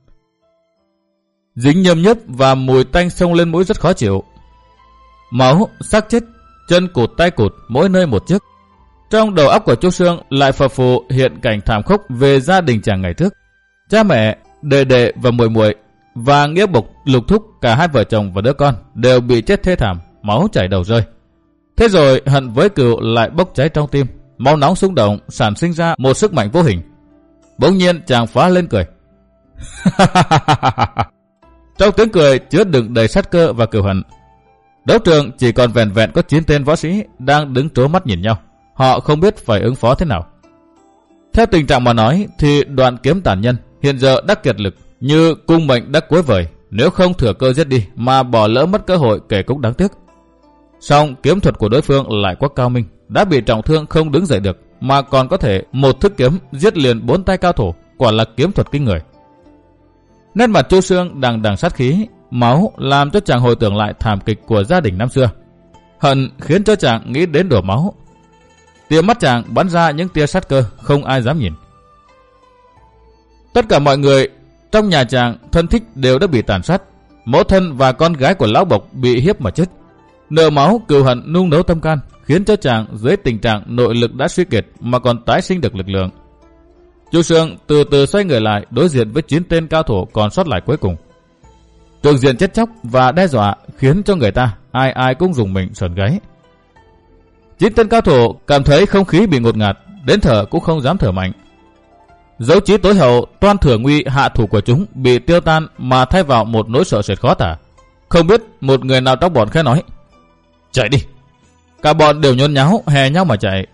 Dính nhâm nhấp và mùi tanh xông lên mũi rất khó chịu. Máu, xác chết, chân cụt tay cụt, mỗi nơi một chiếc. Trong đầu óc của Chu Xương lại phập phù hiện cảnh thảm khốc về gia đình chàng ngày trước. Cha mẹ, đệ đệ và muội muội và nghĩa bộc lục thúc, cả hai vợ chồng và đứa con đều bị chết thê thảm, máu chảy đầu rơi. Thế rồi hận với cừu lại bốc cháy trong tim, máu nóng xung động sản sinh ra một sức mạnh vô hình. Bỗng nhiên chàng phá lên cười. Trong tiếng cười chứa đựng đầy sát cơ và cừu hận. Đấu trường chỉ còn vẹn vẹn có chín tên võ sĩ đang đứng trố mắt nhìn nhau. Họ không biết phải ứng phó thế nào. Theo tình trạng mà nói thì Đoàn kiếm tàn nhân hiện giờ đã kiệt lực, như cung mệnh đã cuối vời, nếu không thừa cơ giết đi mà bỏ lỡ mất cơ hội kể cũng đáng tiếc. Song kiếm thuật của đối phương lại quá cao minh, đã bị trọng thương không đứng dậy được mà còn có thể một thức kiếm giết liền bốn tay cao thủ, quả là kiếm thuật kinh người. Nét mặt Chu Xương đằng đằng sát khí, máu làm cho chàng hồi tưởng lại thảm kịch của gia đình năm xưa. Hận khiến cho chàng nghĩ đến đổ máu. Tia mắt chàng bắn ra những tia sát cơ không ai dám nhìn. Tất cả mọi người trong nhà chàng thân thích đều đã bị tàn sát, mẫu thân và con gái của lão bộc bị hiếp mà chết. Nợ máu cừu hận nung nấu tâm can, khiến cho chàng dưới tình trạng nội lực đã suy kiệt mà còn tái sinh được lực lượng. Chu Xương từ từ xoay người lại đối diện với chín tên cao thủ còn sót lại cuối cùng. Trường diện chết chóc và đe dọa khiến cho người ta ai ai cũng rùng mình sởn gáy. Chín tên cao thủ cảm thấy không khí bị ngột ngạt, đến thở cũng không dám thở mạnh. Dấu chí tối hậu toan thừa nguy hạ thủ của chúng bị tiêu tan mà thay vào một nỗi sợ sệt khó tả. Không biết một người nào trong bọn khẽ nói: "Chạy đi!" Cả bọn đều nhốn nháo hè nhau mà chạy.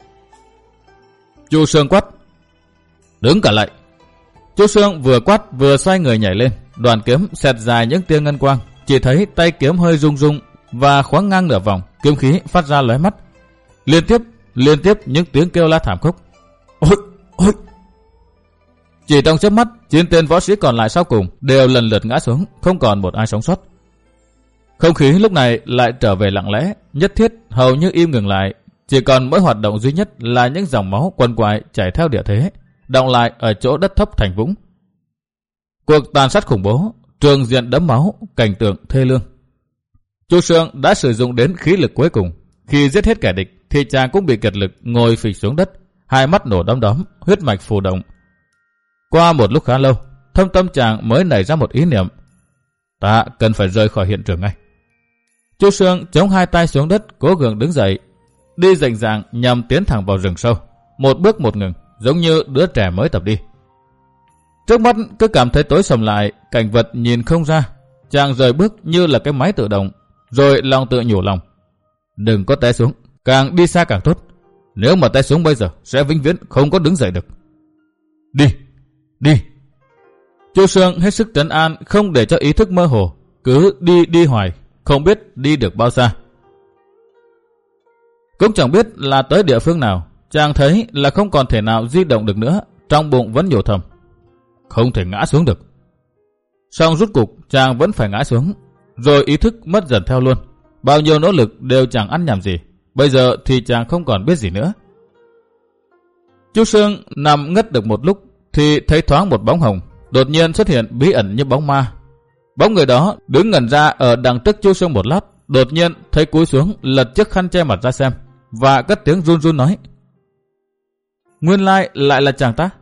Chu Xương quát: "Đứng cả lại!" Chu Xương vừa quát vừa xoay người nhảy lên, đoàn kiếm xẹt dài những tia ngân quang, chỉ thấy tay kiếm hơi rung rung và khoáng ngang nửa vòng, kiếm khí phát ra lóe mắt. Liên tiếp, liên tiếp những tiếng kêu la thảm khốc. Ôi, ôi! Chỉ trong chớp mắt, chín tên võ sĩ còn lại sau cùng đều lần lượt ngã xuống, không còn một ai sống sót. Không khí lúc này lại trở về lặng lẽ, nhất thiết hầu như im ngừng lại, chỉ còn mỗi hoạt động duy nhất là những dòng máu quằn quại chảy theo địa thế, đọng lại ở chỗ đất thấp thành vũng. Cuộc tàn sát khủng bố, trường diện đẫm máu, cảnh tượng thê lương. Chu Xương đã sử dụng đến khí lực cuối cùng, khi giết hết kẻ địch thì chàng cũng bị kiệt lực ngồi phịch xuống đất, hai mắt nổ đom đóm, huyết mạch phù động. Qua một lúc khá lâu, thâm tâm chàng mới nảy ra một ý niệm: ta cần phải rời khỏi hiện trường ngay. Chu Xương chống hai tay xuống đất, cố gắng đứng dậy, đi rành ràng nhằm tiến thẳng vào rừng sâu, một bước một ngừng, giống như đứa trẻ mới tập đi. Trước mắt cứ cảm thấy tối sầm lại, cảnh vật nhìn không ra. Chàng rời bước như là cái máy tự động, rồi lòng tự nhủ lòng: đừng có té xuống, càng đi xa càng tốt. Nếu mà té xuống bây giờ sẽ vĩnh viễn không có đứng dậy được. Đi, đi. Chu Xương hết sức trấn an, không để cho ý thức mơ hồ, cứ đi đi hoài, không biết đi được bao xa. Cũng chẳng biết là tới địa phương nào, chàng thấy là không còn thể nào di động được nữa, trong bụng vẫn nhủ thầm. Không thể ngã xuống được. Xong rút cục chàng vẫn phải ngã xuống, rồi ý thức mất dần theo luôn. Bao nhiêu nỗ lực đều chẳng ăn nhảm gì, bây giờ thì chàng không còn biết gì nữa. Chu Sương nằm ngất được một lúc thì thấy thoáng một bóng hồng, đột nhiên xuất hiện bí ẩn như bóng ma. Bóng người đó đứng ngẩn ra ở đằng trước Chu Sương một lát, đột nhiên thấy cúi xuống lật chiếc khăn che mặt ra xem, và cất tiếng run run nói. Nguyên lai lại là chàng ta.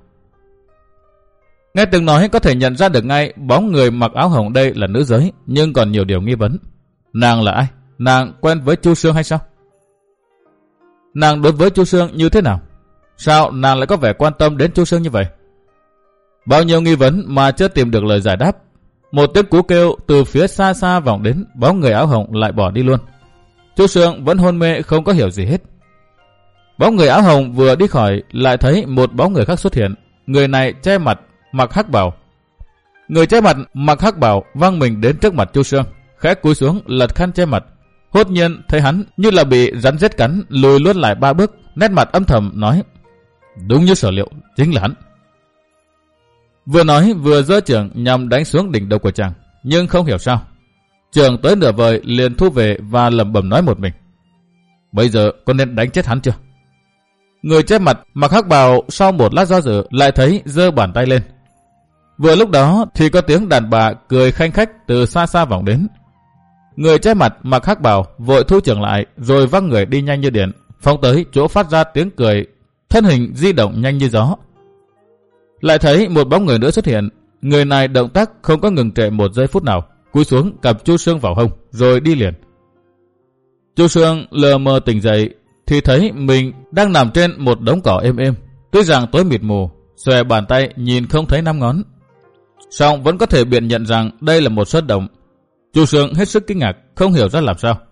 Nghe từng nói có thể nhận ra được ngay bóng người mặc áo hồng đây là nữ giới, nhưng còn nhiều điều nghi vấn. Nàng là ai? Nàng quen với Chu Sương hay sao? Nàng đối với Chu Sương như thế nào? Sao nàng lại có vẻ quan tâm đến Chu Sương như vậy? Bao nhiêu nghi vấn mà chưa tìm được lời giải đáp. Một tiếng cú kêu từ phía xa xa vọng đến, bóng người áo hồng lại bỏ đi luôn. Chu Sương vẫn hôn mê không có hiểu gì hết. Bóng người áo hồng vừa đi khỏi lại thấy một bóng người khác xuất hiện. Người này che mặt, mặc hắc bào. Người che mặt mặc hắc bào văng mình đến trước mặt Chu Sương, khẽ cúi xuống lật khăn che mặt. Hốt nhiên thấy hắn như là bị rắn rết cắn, lùi luôn lại ba bước, nét mặt âm thầm nói. Đúng như sở liệu, chính là hắn. Vừa nói vừa giơ chưởng nhằm đánh xuống đỉnh đầu của chàng, nhưng không hiểu sao chưởng tới nửa vời liền thu về và lẩm bẩm nói một mình. Bây giờ có nên đánh chết hắn chưa? Người che mặt mặc hắc bào sau một lát do dự lại thấy giơ bàn tay lên. Vừa lúc đó thì có tiếng đàn bà cười khanh khách từ xa xa vọng đến. Người che mặt mặc hắc bào vội thu chưởng lại rồi văng người đi nhanh như điện, phóng tới chỗ phát ra tiếng cười, thân hình di động nhanh như gió. Lại thấy một bóng người nữa xuất hiện. Người này động tác không có ngừng trệ một giây phút nào, cúi xuống cầm Chu Sương vào hông rồi đi liền. Chu Sương lờ mờ tỉnh dậy thì thấy mình đang nằm trên một đống cỏ êm êm. Tuy rằng tối mịt mù, xòe bàn tay nhìn không thấy năm ngón, song vẫn có thể biện nhận rằng đây là một sơn động. Chu Sương hết sức kinh ngạc, không hiểu ra làm sao.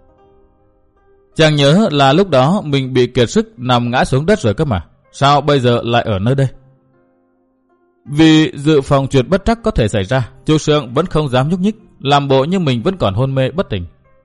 Chàng nhớ là lúc đó mình bị kiệt sức nằm ngã xuống đất rồi cơ mà, sao bây giờ lại ở nơi đây? Vì dự phòng chuyện bất trắc có thể xảy ra, Chu Sương vẫn không dám nhúc nhích, làm bộ như mình vẫn còn hôn mê bất tỉnh.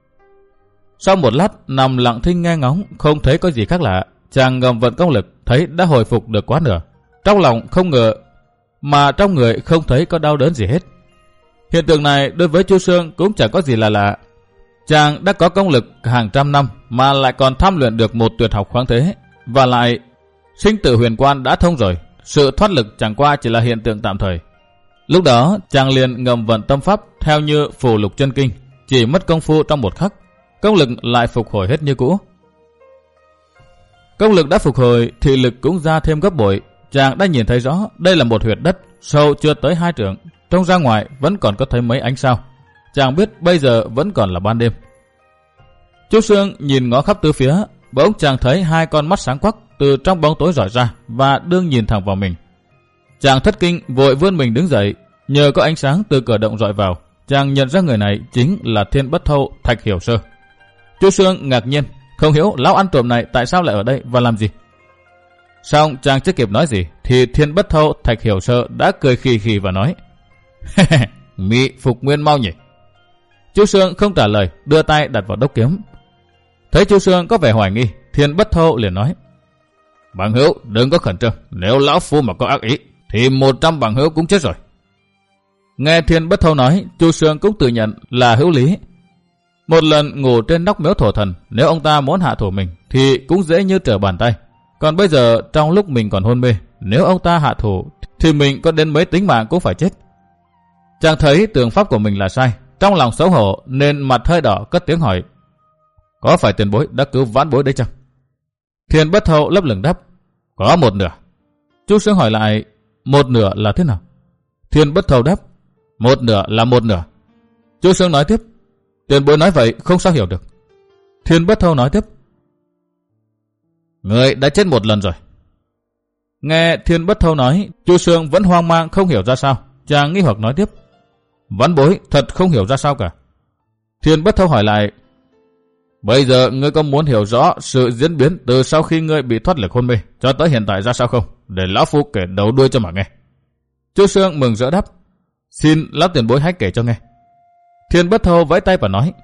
Sau một lát nằm lặng thinh nghe ngóng, không thấy có gì khác lạ, chàng ngầm vận công lực thấy đã hồi phục được quá nửa. Trong lòng không ngờ mà trong người không thấy có đau đớn gì hết. Hiện tượng này đối với Chu Sương cũng chẳng có gì là lạ. Chàng đã có công lực hàng trăm năm mà lại còn tham luyện được một tuyệt học khoáng thế, và lại sinh tử huyền quan đã thông rồi, sự thoát lực chẳng qua chỉ là hiện tượng tạm thời. Lúc đó chàng liền ngầm vận tâm pháp theo như phù lục chân kinh, chỉ mất công phu trong một khắc, công lực lại phục hồi hết như cũ. Công lực đã phục hồi, thị lực cũng ra thêm gấp bội. Chàng đã nhìn thấy rõ đây là một huyệt đất sâu chưa tới hai trượng, trông ra ngoài vẫn còn có thấy mấy ánh sao. Chàng biết bây giờ vẫn còn là ban đêm. Chu Sương nhìn ngó khắp tứ phía, bỗng chàng thấy hai con mắt sáng quắc từ trong bóng tối rọi ra và đương nhìn thẳng vào mình. Chàng thất kinh vội vươn mình đứng dậy, nhờ có ánh sáng từ cửa động rọi vào, chàng nhận ra người này chính là Thiên Bất Thâu Thạch Hiểu Sơ. Chu Sương ngạc nhiên, không hiểu lão ăn trộm này tại sao lại ở đây và làm gì. Xong chàng chưa kịp nói gì thì Thiên Bất Thâu Thạch Hiểu Sơ đã cười khì khì và nói: "Mị phục nguyên mau nhỉ?" Chu Sương không trả lời, đưa tay đặt vào đốc kiếm. Thấy Chu Sương có vẻ hoài nghi, Thiên Bất Thâu liền nói: "Bằng hữu đừng có khẩn trương, nếu lão phu mà có ác ý thì một trăm bằng hữu cũng chết rồi." Nghe Thiên Bất Thâu nói, Chu Sương cũng tự nhận là hữu lý. Một lần ngủ trên nóc miếu thổ thần, nếu ông ta muốn hạ thủ mình thì cũng dễ như trở bàn tay. Còn bây giờ trong lúc mình còn hôn mê, nếu ông ta hạ thủ thì mình có đến mấy tính mạng cũng phải chết. Chàng thấy tưởng pháp của mình là sai, trong lòng xấu hổ nên mặt hơi đỏ cất tiếng hỏi: "Có phải tiền bối đã cứu vãn bối đấy chăng?" Thiên Bất Thâu lấp lửng đáp: "Có một nửa." Chu Sương hỏi lại: "Một nửa là thế nào?" Thiên Bất Thâu đáp: "Một nửa là một nửa." Chu Sương nói tiếp: "Tiền bối nói vậy không sao hiểu được." Thiên Bất Thâu nói tiếp: "Người đã chết một lần rồi." Nghe Thiên Bất Thâu nói, Chu Sương vẫn hoang mang không hiểu ra sao. Chàng nghi hoặc nói tiếp: "Vãn bối thật không hiểu ra sao cả." Thiên Bất Thâu hỏi lại: "Bây giờ ngươi có muốn hiểu rõ sự diễn biến từ sau khi ngươi bị thoát lực hôn mê cho tới hiện tại ra sao không? Để lão phu kể đầu đuôi cho mà nghe." Chu Sương mừng rỡ đáp: "Xin lão tiền bối hãy kể cho nghe." Thiên Bất Thâu vẫy tay và nói: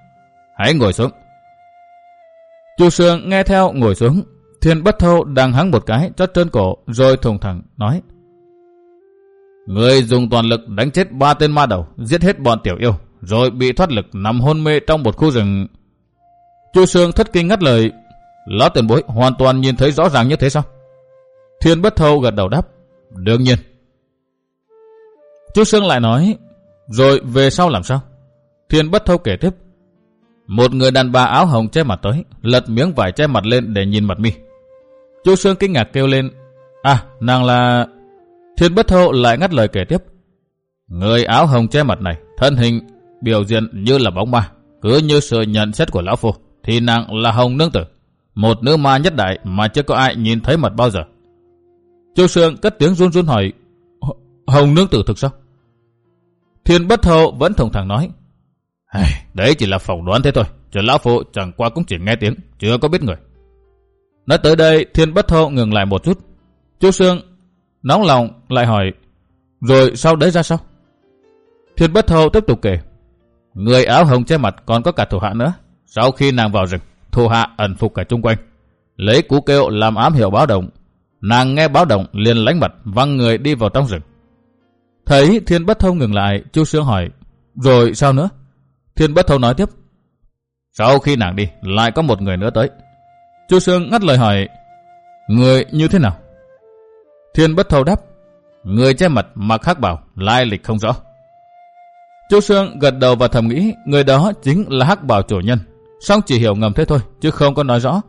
Hãy ngồi xuống. Chu Sương nghe theo ngồi xuống. Thiên Bất Thâu đang hắng một cái cho trơn cổ rồi thùng thẳng nói: Người dùng toàn lực đánh chết ba tên ma đầu, giết hết bọn tiểu yêu, rồi bị thoát lực nằm hôn mê trong một khu rừng. Chu Sương thất kinh ngắt lời: Lão tiền bối hoàn toàn nhìn thấy rõ ràng như thế sao? Thiên Bất Thâu gật đầu đáp: Đương nhiên. Chu Sương lại nói: Rồi về sau làm sao? Thiên Bất Thâu kể tiếp: Một người đàn bà áo hồng che mặt tới, lật miếng vải che mặt lên để nhìn mặt mi. Chu Sương kinh ngạc kêu lên: À, nàng là... Thiên Bất Thâu lại ngắt lời kể tiếp: Người áo hồng che mặt này, thân hình biểu diễn như là bóng ma, cứ như sự nhận xét của lão phu, thì nàng là Hồng Nương Tử, một nữ ma nhất đại mà chưa có ai nhìn thấy mặt bao giờ. Chu Sương cất tiếng run run hỏi: Hồng Nương Tử thực sao? Thiên Bất Thâu vẫn thùng thẳng nói: Đấy chỉ là phỏng đoán thế thôi, chứ lão phu chẳng qua cũng chỉ nghe tiếng, chưa có biết người. Nói tới đây, Thiên Bất Thâu ngừng lại một chút. Chu Sương nóng lòng lại hỏi: Rồi sau đấy ra sao? Thiên Bất Thâu tiếp tục kể: Người áo hồng che mặt còn có cả thủ hạ nữa. Sau khi nàng vào rừng, thủ hạ ẩn phục cả chung quanh, lấy cú kêu làm ám hiệu báo động. Nàng nghe báo động liền lánh mặt văng người đi vào trong rừng. Thấy Thiên Bất Thâu ngừng lại, Chu Sương hỏi: Rồi sao nữa? Thiên Bất Thâu nói tiếp: Sau khi nàng đi, lại có một người nữa tới. Chu Sương ngắt lời hỏi: Người như thế nào? Thiên Bất Thâu đáp: Người che mặt mặc hắc bào, lai lịch không rõ. Chu Sương gật đầu và thầm nghĩ người đó chính là hắc bào chủ nhân, song chỉ hiểu ngầm thế thôi chứ không có nói rõ.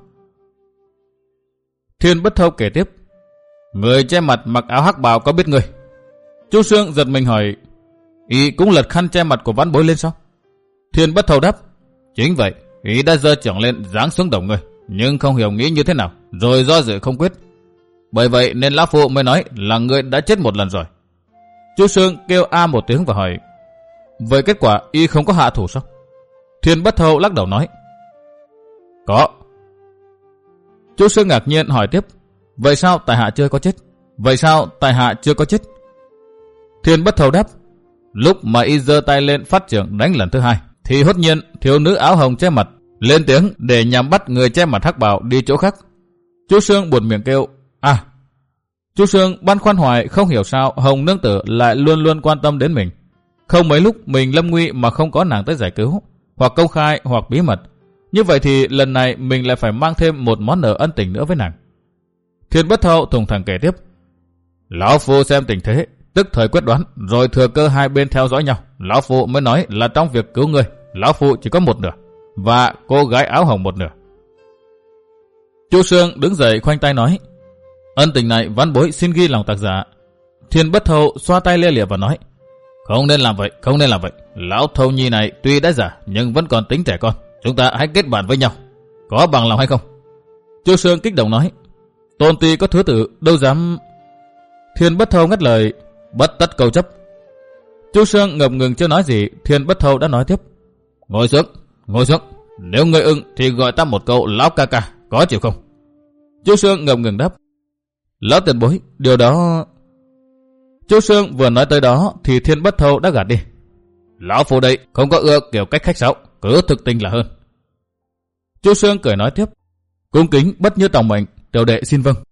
Thiên Bất Thâu kể tiếp: Người che mặt mặc áo hắc bào có biết người? Chu Sương giật mình hỏi: Y cũng lật khăn che mặt của vãn bối lên sao? Thiên Bất Thâu đáp: Chính vậy, Y đã giơ chưởng lên giáng xuống đầu người, nhưng không hiểu nghĩ như thế nào, rồi do dự không quyết. Bởi vậy nên lão phu mới nói là người đã chết một lần rồi. Chu Sương kêu a một tiếng và hỏi: Vậy kết quả Y không có hạ thủ sao? Thiên Bất Thâu lắc đầu nói: Có. Chu Sương ngạc nhiên hỏi tiếp: Vậy sao tại hạ chưa có chết? Vậy sao tại hạ chưa có chết? Thiên Bất Thâu đáp: Lúc mà Y giơ tay lên phát chưởng đánh lần thứ hai, thì hốt nhiên thiếu nữ áo hồng che mặt lên tiếng để nhằm bắt người che mặt hắc bào đi chỗ khác. Chu Sương buột miệng kêu: À. Chu Sương băn khoăn hoài không hiểu sao Hồng Nương Tử lại luôn luôn quan tâm đến mình. Không mấy lúc mình lâm nguy mà không có nàng tới giải cứu, hoặc công khai hoặc bí mật. Như vậy thì lần này mình lại phải mang thêm một món nợ ân tình nữa với nàng. Thiên Bất Thâu thùng thẳng kể tiếp: Lão phu xem tình thế, tức thời quyết đoán, rồi thừa cơ hai bên theo dõi nhau. Lão phu mới nói là trong việc cứu người, lão phu chỉ có một nửa, và cô gái áo hồng một nửa. Chu Sương đứng dậy khoanh tay nói: Ân tình này vãn bối xin ghi lòng tạc giả. Thiên Bất Thâu xoa tay lia lịa và nói: Không nên làm vậy, không nên làm vậy. Lão Thâu Nhi này tuy đã già nhưng vẫn còn tính trẻ con. Chúng ta hãy kết bạn với nhau, có bằng lòng hay không? Chu Sương kích động nói: Tôn ti có thứ tự, đâu dám... Thiên Bất Thâu ngắt lời: Bất tất câu chấp. Chu Sương ngập ngừng chưa nói gì, Thiên Bất Thâu đã nói tiếp: Ngồi xuống, ngồi xuống. Nếu ngươi ưng thì gọi ta một câu lão ca ca, có chịu không? Chu Sương ngập ngừng đáp: Lão tiền bối, điều đó... Chu Sương vừa nói tới đó thì Thiên Bất Thâu đã gạt đi: Lão phu đây không có ưa kiểu cách khách sáo, cứ thực tình là hơn. Chu Sương cười nói tiếp: Cung kính bất như tòng mệnh, tiểu đệ xin vâng.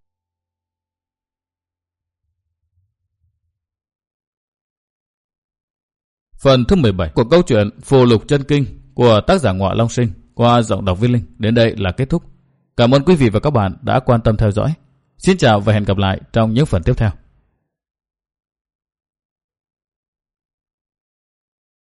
Phần thứ mười bảy của câu chuyện Phù Lục Chân Kinh của tác giả Ngọa Long Sinh qua giọng đọc Viên Linh đến đây là kết thúc. Cảm ơn quý vị và các bạn đã quan tâm theo dõi. Xin chào và hẹn gặp lại trong những phần tiếp theo.